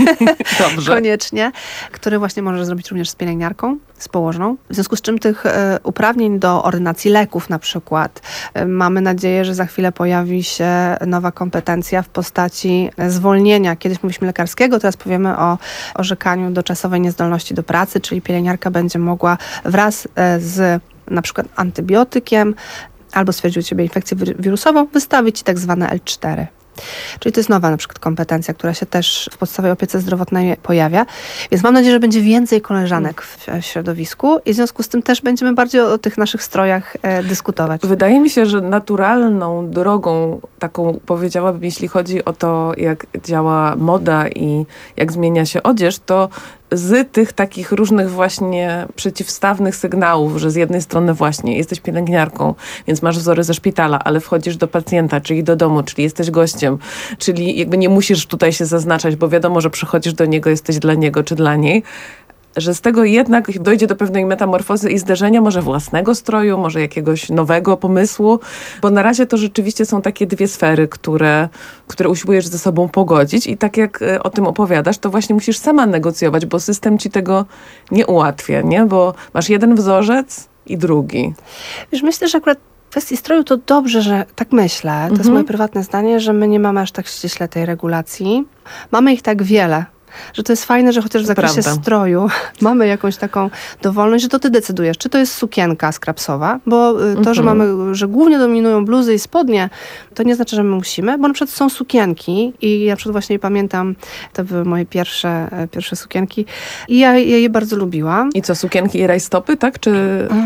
Dobrze. Koniecznie. Który właśnie możesz zrobić również z pielęgniarką, z położną. W związku z czym tych e, uprawnień do ordynacji leków na przykład. E, mamy nadzieję, że za chwilę pojawi się nowa kompetencja w postaci zwolnienia. Kiedyś mówiliśmy lekarskiego, teraz powiemy o orzekaniu doczasowej niezdolności do pracy, czyli pielęgniarka będzie mogła wraz e, z na przykład antybiotykiem albo stwierdził u ciebie infekcję wirusową, wystawić ci tak zwane L cztery. Czyli to jest nowa na przykład kompetencja, która się też w podstawowej opiece zdrowotnej pojawia. Więc mam nadzieję, że będzie więcej koleżanek w, w środowisku i w związku z tym też będziemy bardziej o, o tych naszych strojach e, dyskutować. Wydaje mi się, że naturalną drogą, taką powiedziałabym, jeśli chodzi o to, jak działa moda i jak zmienia się odzież, to z tych takich różnych właśnie przeciwstawnych sygnałów, że z jednej strony właśnie jesteś pielęgniarką, więc masz wzory ze szpitala, ale wchodzisz do pacjenta, czyli do domu, czyli jesteś gościem, czyli jakby nie musisz tutaj się zaznaczać, bo wiadomo, że przychodzisz do niego, jesteś dla niego czy dla niej, że z tego jednak dojdzie do pewnej metamorfozy i zderzenia może własnego stroju, może jakiegoś nowego pomysłu, bo na razie to rzeczywiście są takie dwie sfery, które, które usiłujesz ze sobą pogodzić i tak jak o tym opowiadasz, to właśnie musisz sama negocjować, bo system ci tego nie ułatwia, nie? Bo masz jeden wzorzec i drugi. Wiesz, myślę, że akurat w kwestii stroju to dobrze, że tak myślę. To Mhm. jest moje prywatne zdanie, że my nie mamy aż tak ściśle tej regulacji. Mamy ich tak wiele, że to jest fajne, że chociaż w To zakresie prawda. stroju mamy jakąś taką dowolność, że to ty decydujesz, czy to jest sukienka skrapsowa, bo y, to, że Mhm. mamy, że głównie dominują bluzy i spodnie, to nie znaczy, że my musimy, bo na przykład są sukienki i ja na przykład właśnie pamiętam, to były moje pierwsze, e, pierwsze sukienki i ja, ja je bardzo lubiłam. I co, sukienki i rajstopy, tak? Czy...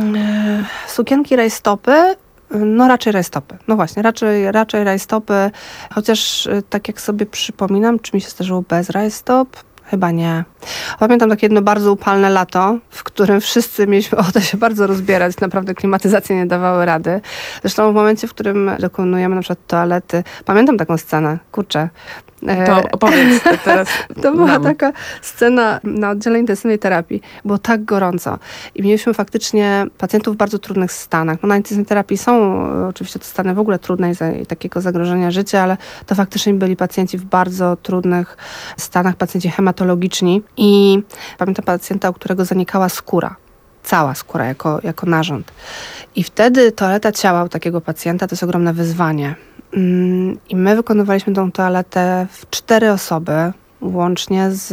E, Sukienki rajstopy, no raczej rajstopy. No właśnie, raczej, raczej rajstopy, chociaż e, tak jak sobie przypominam, czy mi się zdarzyło bez rajstop, Chyba nie. Pamiętam takie jedno bardzo upalne lato, w którym wszyscy mieliśmy ochotę się bardzo rozbierać. Naprawdę klimatyzacje nie dawały rady. Zresztą w momencie, w którym dokonujemy na przykład toalety, pamiętam taką scenę, kurczę. To opowiedz teraz To była nam. taka scena na oddziale intensywnej terapii. Było tak gorąco. I mieliśmy faktycznie pacjentów w bardzo trudnych stanach. No, na intensywnej terapii są oczywiście to stany w ogóle trudne i, za, i takiego zagrożenia życia, ale to faktycznie byli pacjenci w bardzo trudnych stanach, pacjenci hematologiczni. I pamiętam pacjenta, u którego zanikała skóra. Cała skóra jako, jako narząd. I wtedy toaleta ciała u takiego pacjenta to jest ogromne wyzwanie. I my wykonywaliśmy tą toaletę w cztery osoby, łącznie z,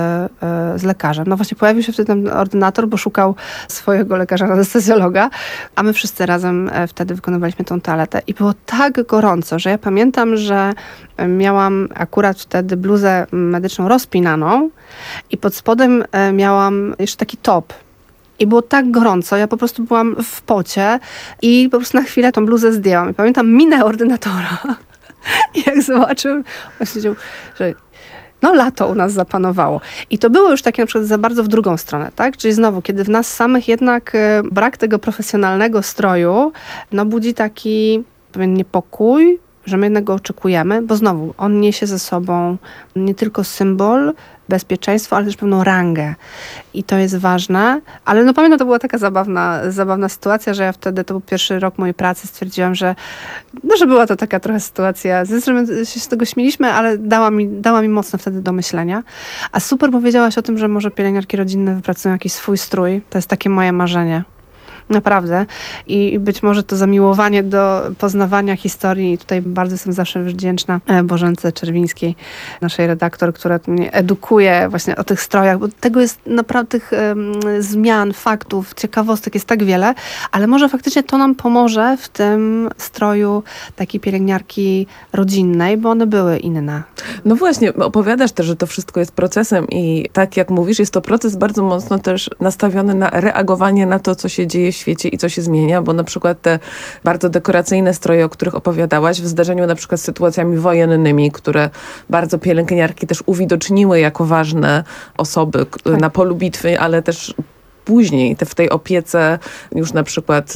z lekarzem. No właśnie pojawił się wtedy ten ordynator, bo szukał swojego lekarza anestezjologa, a my wszyscy razem wtedy wykonywaliśmy tą toaletę. I było tak gorąco, że ja pamiętam, że miałam akurat wtedy bluzę medyczną rozpinaną i pod spodem miałam jeszcze taki top. I było tak gorąco, ja po prostu byłam w pocie i po prostu na chwilę tą bluzę zdjęłam. I pamiętam minę ordynatora. I jak zobaczył, on siedział, że no lato u nas zapanowało. I to było już takie na przykład za bardzo w drugą stronę, tak? Czyli znowu, kiedy w nas samych jednak brak tego profesjonalnego stroju, no budzi taki pewien niepokój, że my jednak go oczekujemy, bo znowu on niesie ze sobą nie tylko symbol bezpieczeństwa, ale też pewną rangę. I to jest ważne. Ale no pamiętam, to była taka zabawna, zabawna sytuacja, że ja wtedy, to był pierwszy rok mojej pracy, stwierdziłam, że no, że była to taka trochę sytuacja. Zresztą się z tego śmieliśmy, ale dała mi, dała mi mocno wtedy do myślenia. A super powiedziałaś o tym, że może pielęgniarki rodzinne wypracują jakiś swój strój. To jest takie moje marzenie. Naprawdę. I być może to zamiłowanie do poznawania historii. I tutaj bardzo jestem zawsze wdzięczna Bożence Czerwińskiej, naszej redaktor, która mnie edukuje właśnie o tych strojach, bo tego jest naprawdę tych um, zmian, faktów, ciekawostek jest tak wiele, ale może faktycznie to nam pomoże w tym stroju takiej pielęgniarki rodzinnej, bo one były inne. No właśnie, opowiadasz też, że to wszystko jest procesem i tak jak mówisz, jest to proces bardzo mocno też nastawiony na reagowanie na to, co się dzieje w świecie i co się zmienia, bo na przykład te bardzo dekoracyjne stroje, o których opowiadałaś, w zdarzeniu na przykład z sytuacjami wojennymi, które bardzo pielęgniarki też uwidoczniły jako ważne osoby Tak. na polu bitwy, ale też później te w tej opiece już na przykład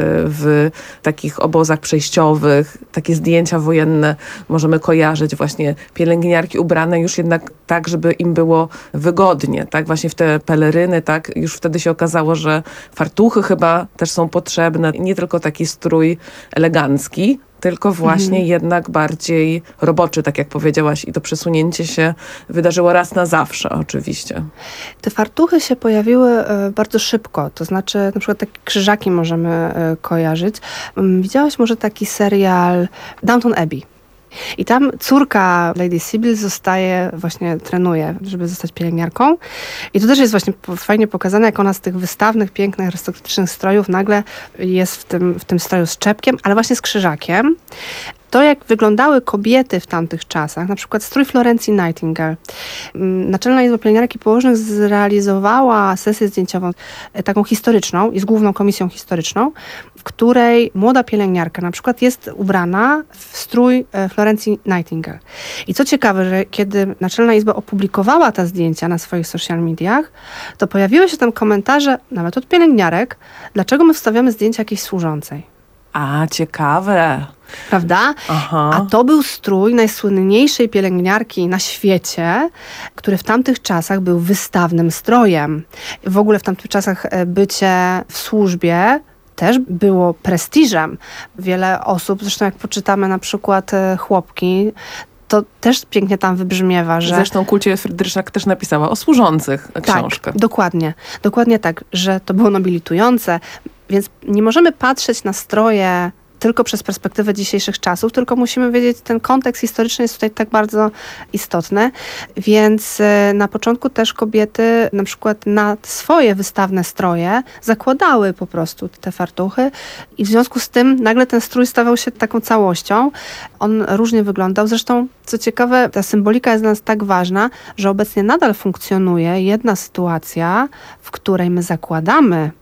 w takich obozach przejściowych, takie zdjęcia wojenne możemy kojarzyć właśnie pielęgniarki ubrane już jednak tak, żeby im było wygodnie, tak, właśnie w te peleryny, tak, już wtedy się okazało, że fartuchy chyba też są potrzebne, nie tylko taki strój elegancki, tylko właśnie mhm. jednak bardziej roboczy, tak jak powiedziałaś. I to przesunięcie się wydarzyło raz na zawsze oczywiście. Te fartuchy się pojawiły bardzo szybko. To znaczy na przykład takie krzyżaki możemy kojarzyć. Widziałaś może taki serial Downton Abbey? I tam córka Lady Sybil zostaje, właśnie trenuje, żeby zostać pielęgniarką. I to też jest właśnie fajnie pokazane, jak ona z tych wystawnych, pięknych, arystokratycznych strojów nagle jest w tym, w tym stroju z czepkiem, ale właśnie z krzyżakiem. To, jak wyglądały kobiety w tamtych czasach, na przykład strój Florencji Nightingale. Naczelna Izba Pielęgniarek i Położnych zrealizowała sesję zdjęciową, taką historyczną i z główną komisją historyczną, w której młoda pielęgniarka na przykład jest ubrana w strój Florencji Nightingale. I co ciekawe, że kiedy Naczelna Izba opublikowała te zdjęcia na swoich social mediach, to pojawiły się tam komentarze, nawet od pielęgniarek, dlaczego my wstawiamy zdjęcia jakiejś służącej. A, ciekawe. Prawda? Aha. A to był strój najsłynniejszej pielęgniarki na świecie, który w tamtych czasach był wystawnym strojem. W ogóle w tamtych czasach bycie w służbie też było prestiżem. Wiele osób, zresztą jak poczytamy na przykład Chłopki, to też pięknie tam wybrzmiewa, że... Zresztą Kulcie Frydryszak też napisała o służących książkę. Tak, dokładnie. Dokładnie tak, że to było nobilitujące. Więc nie możemy patrzeć na stroje tylko przez perspektywę dzisiejszych czasów, tylko musimy wiedzieć, ten kontekst historyczny jest tutaj tak bardzo istotny. Więc na początku też kobiety na przykład na swoje wystawne stroje zakładały po prostu te fartuchy i w związku z tym nagle ten strój stawał się taką całością. On różnie wyglądał. Zresztą, co ciekawe, ta symbolika jest dla nas tak ważna, że obecnie nadal funkcjonuje jedna sytuacja, w której my zakładamy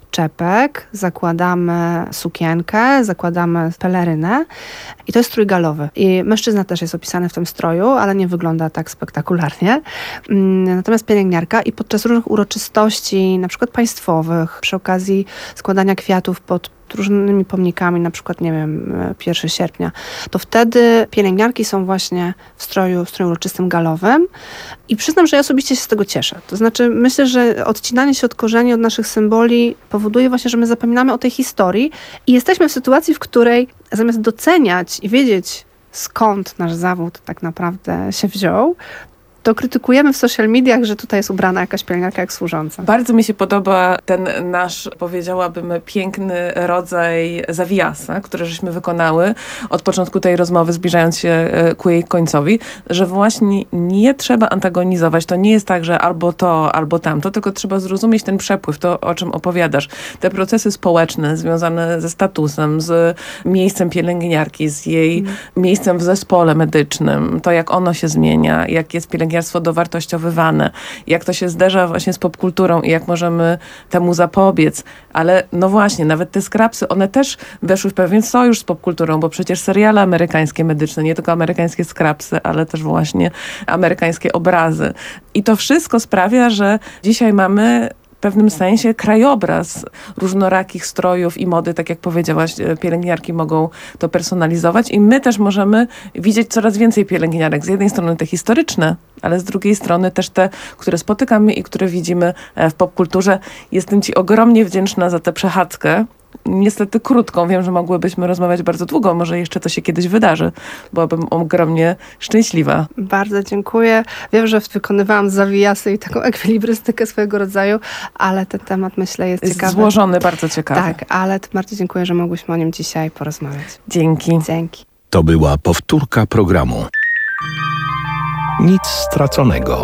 czepek, zakładamy sukienkę, zakładamy pelerynę i to jest strój galowy. I mężczyzna też jest opisany w tym stroju, ale nie wygląda tak spektakularnie. Natomiast pielęgniarka i podczas różnych uroczystości, na przykład państwowych, przy okazji składania kwiatów pod różnymi pomnikami, na przykład, nie wiem, pierwszego sierpnia, to wtedy pielęgniarki są właśnie w stroju, w stroju uroczystym galowym i przyznam, że ja osobiście się z tego cieszę. To znaczy, myślę, że odcinanie się od korzeni, od naszych symboli powoduje właśnie, że my zapominamy o tej historii i jesteśmy w sytuacji, w której zamiast doceniać i wiedzieć, skąd nasz zawód tak naprawdę się wziął, to krytykujemy w social mediach, że tutaj jest ubrana jakaś pielęgniarka jak służąca. Bardzo mi się podoba ten nasz, powiedziałabym, piękny rodzaj zawijasa, który żeśmy wykonały od początku tej rozmowy, zbliżając się ku jej końcowi, że właśnie nie trzeba antagonizować. To nie jest tak, że albo to, albo tamto, tylko trzeba zrozumieć ten przepływ, to o czym opowiadasz. Te procesy społeczne związane ze statusem, z miejscem pielęgniarki, z jej mm. miejscem w zespole medycznym, to jak ono się zmienia, jak jest pielęgniarstwo dowartościowywane, jak to się zderza właśnie z popkulturą i jak możemy temu zapobiec. Ale no właśnie, nawet te skrapsy, one też weszły w pewien sojusz z popkulturą, bo przecież seriale amerykańskie medyczne, nie tylko amerykańskie skrapsy, ale też właśnie amerykańskie obrazy. I to wszystko sprawia, że dzisiaj mamy w pewnym sensie krajobraz różnorakich strojów i mody, tak jak powiedziałaś, pielęgniarki mogą to personalizować i my też możemy widzieć coraz więcej pielęgniarek. Z jednej strony te historyczne, ale z drugiej strony też te, które spotykamy i które widzimy w popkulturze. Jestem ci ogromnie wdzięczna za tę przechadzkę. Niestety krótką. Wiem, że mogłybyśmy rozmawiać bardzo długo. Może jeszcze to się kiedyś wydarzy. Byłabym ogromnie szczęśliwa. Bardzo dziękuję. Wiem, że wykonywałam zawijasy i taką ekwilibrystykę swojego rodzaju, ale ten temat, myślę, jest, jest ciekawy. Złożony, bardzo ciekawy. Tak, ale tym bardziej dziękuję, że mogłyśmy o nim dzisiaj porozmawiać. Dzięki. Dzięki. To była powtórka programu. Nic straconego.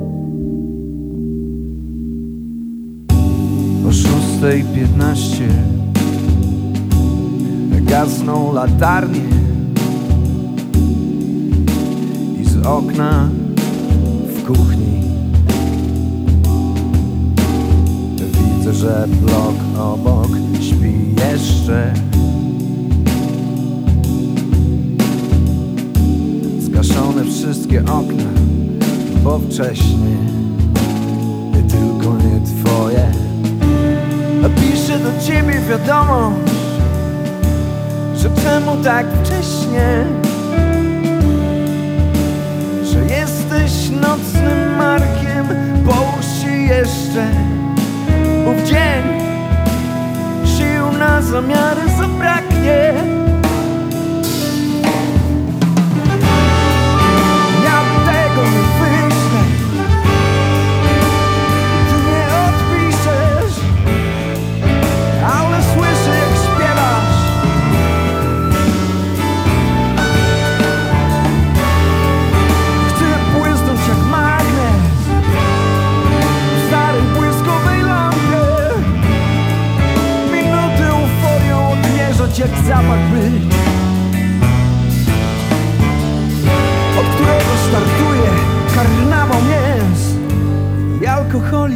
O szóstej piętnaście gasną latarnie i z okna w kuchni widzę, że blok obok śpi jeszcze. Zgaszone wszystkie okna, bo wcześnie, tylko nie twoje. Piszę do ciebie wiadomość, że czemu tak wcześnie, że jesteś nocnym markiem. Połóż się jeszcze, bo w dzień sił na zamiary zabraknie. Ja tego nie wyślę, ty nie odpiszesz, ale słyszę, jak śpiewasz. Chcę błysnąć jak magnes w starej błyskowej lampie. Minuty euforią odmierzać jak zapach być, od którego startuje karnawał mięs i alkoholi.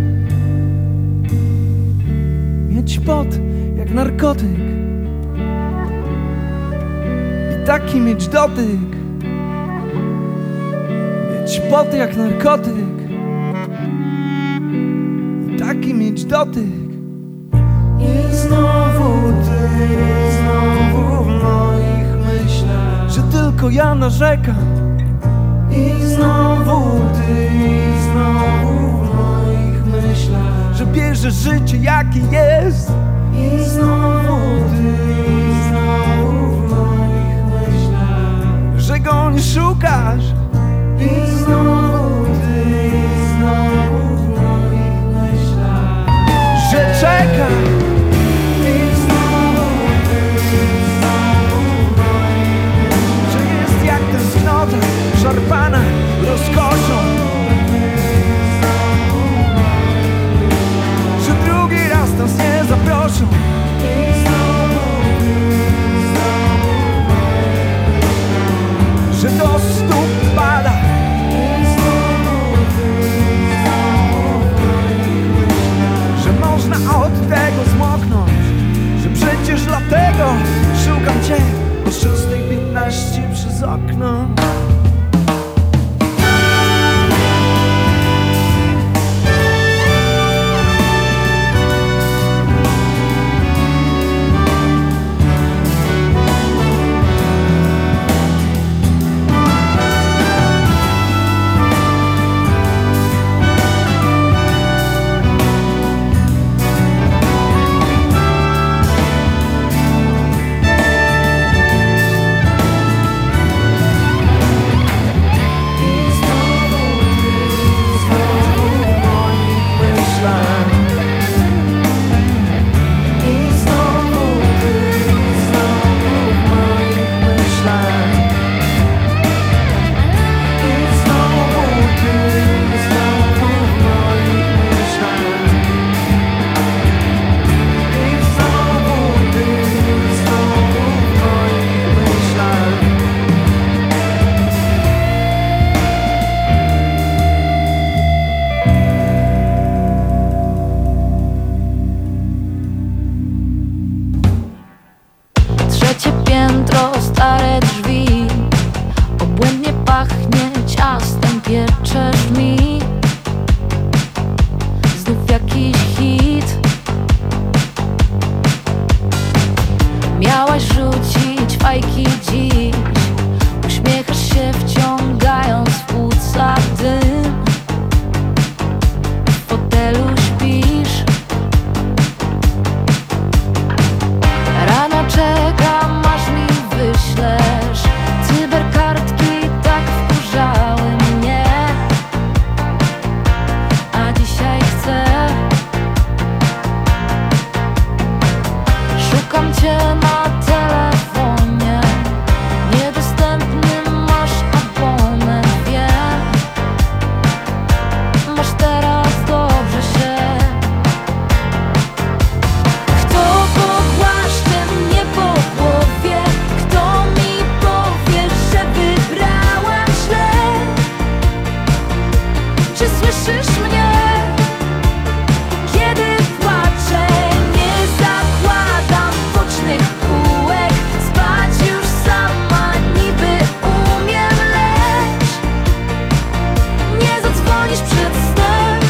Mieć pot jak narkotyk i taki mieć dotyk. Mieć pot jak narkotyk i taki mieć dotyk. I znowu ty, i znowu w moich myślach, że tylko ja narzekam. I znowu ty, i znowu w moich myślach, że bierzesz życie jakie jest. I znowu ty, i znowu w moich myślach, że go nie szukasz. I znowu ty, i znowu w moich myślach, że czekasz. I znowu ty, i znowu w moich myślach, że jest jak tęsknota szarpana rozkoszą, że drugi raz nas nie zaproszą. Że do stóp pada, że można od tego zabezpieczasz mi znów jakiś hit. Miałaś rzucić fajki dziś, uśmiechasz się wciągając w płuca dym. W fotelu śpisz, rano czekam aż mi wyślesz cyberkartki, tak wkurzały mnie. A dzisiaj chcę, szukam cię na telefonie, niedostępny masz abonent, wiem. Masz teraz dobrze się. Kto pogłaszcze mnie po głowie? Kto mi powie, że wybrałam źle? Czy słyszysz mnie, kiedy płaczę? Nie zakładam bocznych kółek, spać już sama niby umiem, lecz nie zadzwonisz przed snem.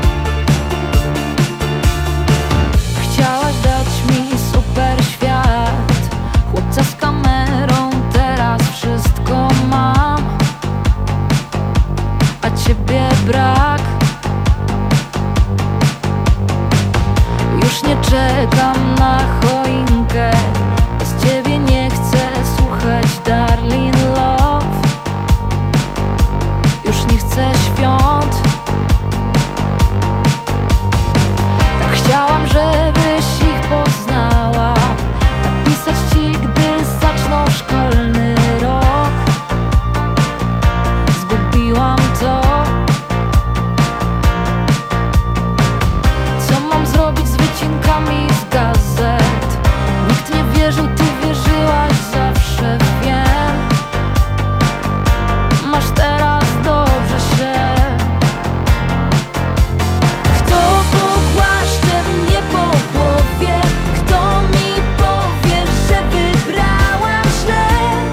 Chciałaś dać mi super świat, chłopca z kamerą, teraz wszystko mam, a ciebie brak. Już nie czekam na choinkę, bez ciebie nie chcę słuchać Darling Love. Już nie chcę świąt, tak chciałam, żebyś ich poznała, napisać ci, gdy zaczną szkolny rok. Zgubiłam to. Co mam zrobić z wycinkami z gazet? Nikt nie wierzył, ty wierzyłaś zawsze, wiem. Masz teraz dobrze się. Kto pogłaszcze mnie po głowie? Kto mi powie, że wybrałam źle?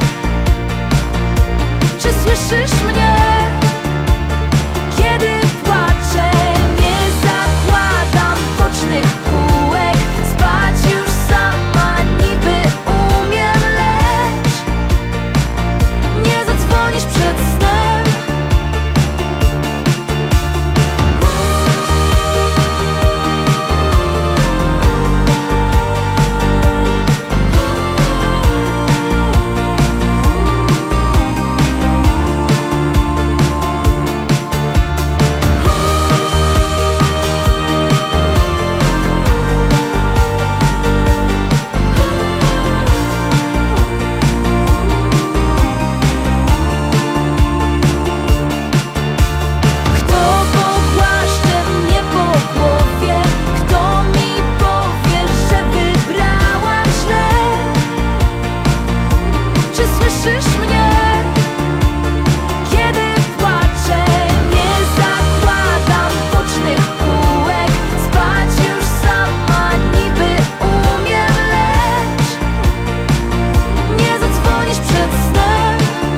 Czy słyszysz mnie, kiedy płaczę? Nie zakładam bocznych kółek, spać już sama niby umiem, lecz nie zadzwonisz przed snem. Kto pogłaszcze mnie po głowie? Kto mi powie, że wybrałam źle? Czy słyszysz mnie, kiedy płaczę? Nie zakładam bocznych kółek, spać już sama niby umiem, lecz nie zadzwonisz przed snem.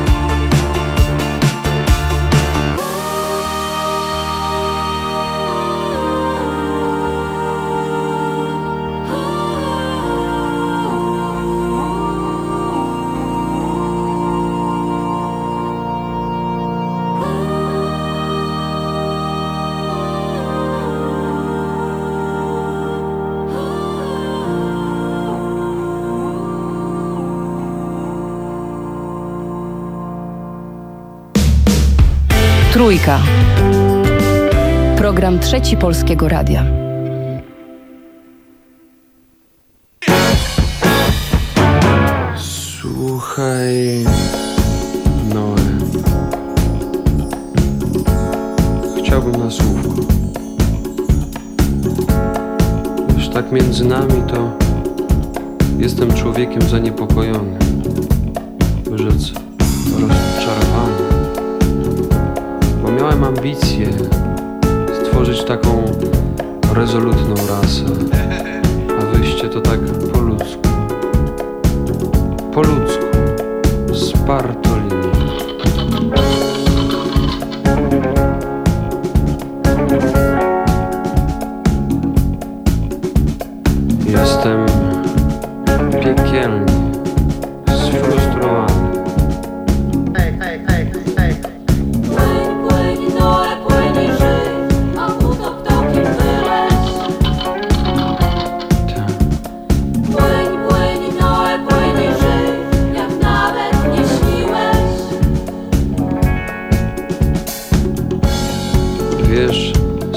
Trójka. Program Trzeci Polskiego Radia. Słuchaj, Noe, chciałbym na słówko. Już tak między nami to jestem człowiekiem zaniepokojonym, rzec rozczarowany, bo miałem ambicje stworzyć taką rezolutną rasę, a wyjście to tak po ludzku. Po ludzku, z Bartolini.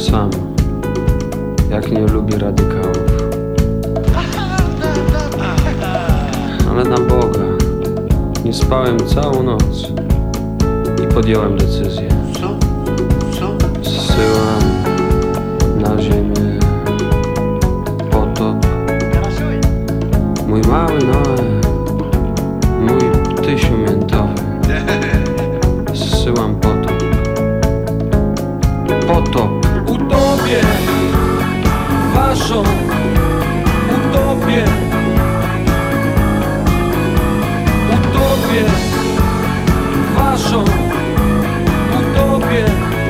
sam, jak nie lubię radykałów. Ale na Boga, nie spałem całą noc i podjąłem decyzję. Zsyłam na ziemię potop. Mój mały Noe, mój tysiu miętowy. Zsyłam potop. Potop. Utopię waszą utopię. Utopię waszą utopię.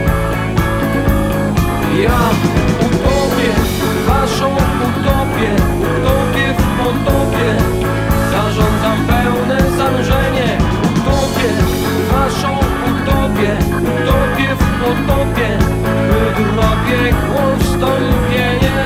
Ja utopię waszą utopię. Utopię w potopie. Zarządzam pełne zanurzenie. Utopię waszą utopię. Utopię w potopie. Wydrobię chłostąpienie.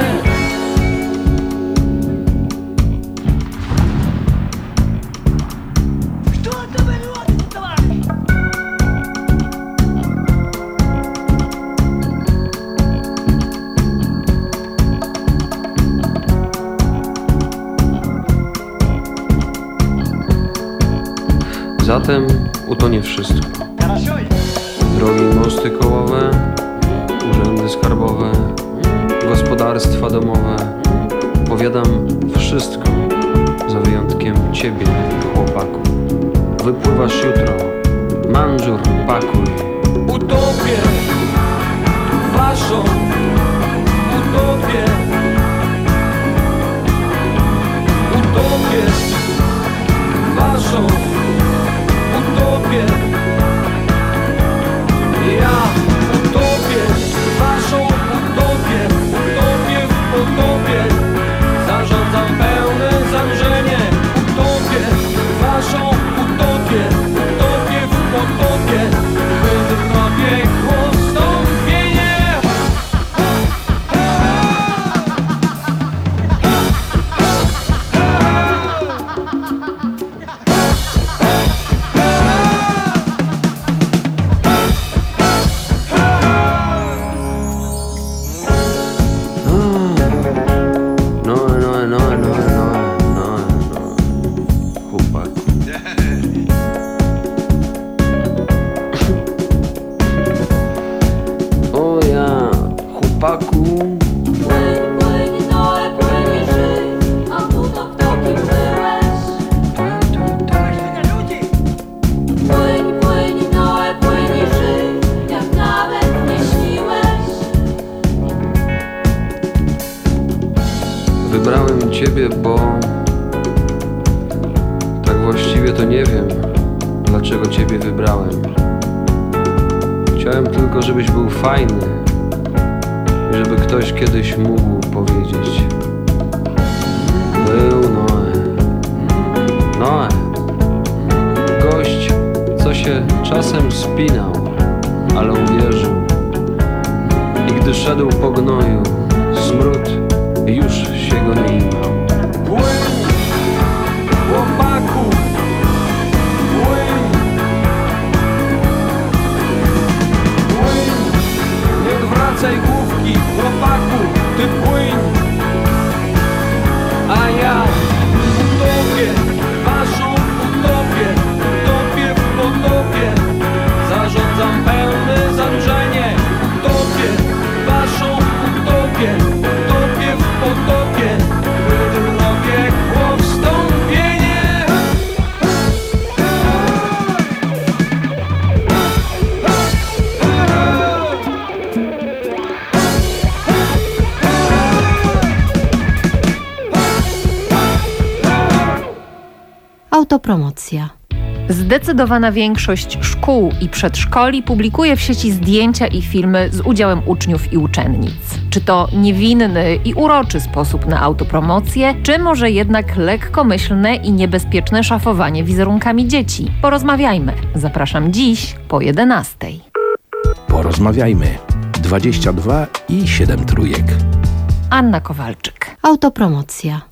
Zatem utonie wszystko. Drogi mosty kołowe, urzędy skarbowe, gospodarstwa domowe. Powiadam wszystko, za wyjątkiem ciebie, chłopaku. Wypływasz jutro, manżur pakuj. Utopię waszą utopię. Utopię waszą utopię. Ja utopię waszą utopię. Utopię w potopie. Zarządzam pełne zanurzenie. Utopię waszą utopię. Utopię w potopie. Wydrobię chłostąpienie. No, no, no, no, no, no, no, chłopaku. O ja, chłopaku. Płyń, płyń, Noe, płyń, żyj, a potop to kim byłeś. Płyń, płyń, Noe, płyń, żyj, jak nawet nie śniłeś. Wybrałem ciebie, bo tak właściwie to nie wiem, dlaczego ciebie wybrałem. Chciałem tylko, żebyś był fajny i żeby ktoś kiedyś mógł powiedzieć: był Noe. Noe. Gość, co się czasem spinał, ale uwierzył. I gdy szedł po gnoju, smród już się go nie imał. Płyń, chłopaku, płyń. Płyń, nie odwracaj główki, chłopaku, ty płyń. A ja utopię waszą utopię. Utopię w potopie. Zarządzam pełne zanurzenie. Utopię waszą utopię. Utopię w potopie. Wydrobię chłostąpienie. Autopromocja. Zdecydowana większość szkół i przedszkoli publikuje w sieci zdjęcia i filmy z udziałem uczniów i uczennic. Czy to niewinny i uroczy sposób na autopromocję, czy może jednak lekkomyślne i niebezpieczne szafowanie wizerunkami dzieci? Porozmawiajmy. Zapraszam dziś po jedenastej. Porozmawiajmy. dwadzieścia dwa i siedem trójek. Anna Kowalczyk. Autopromocja.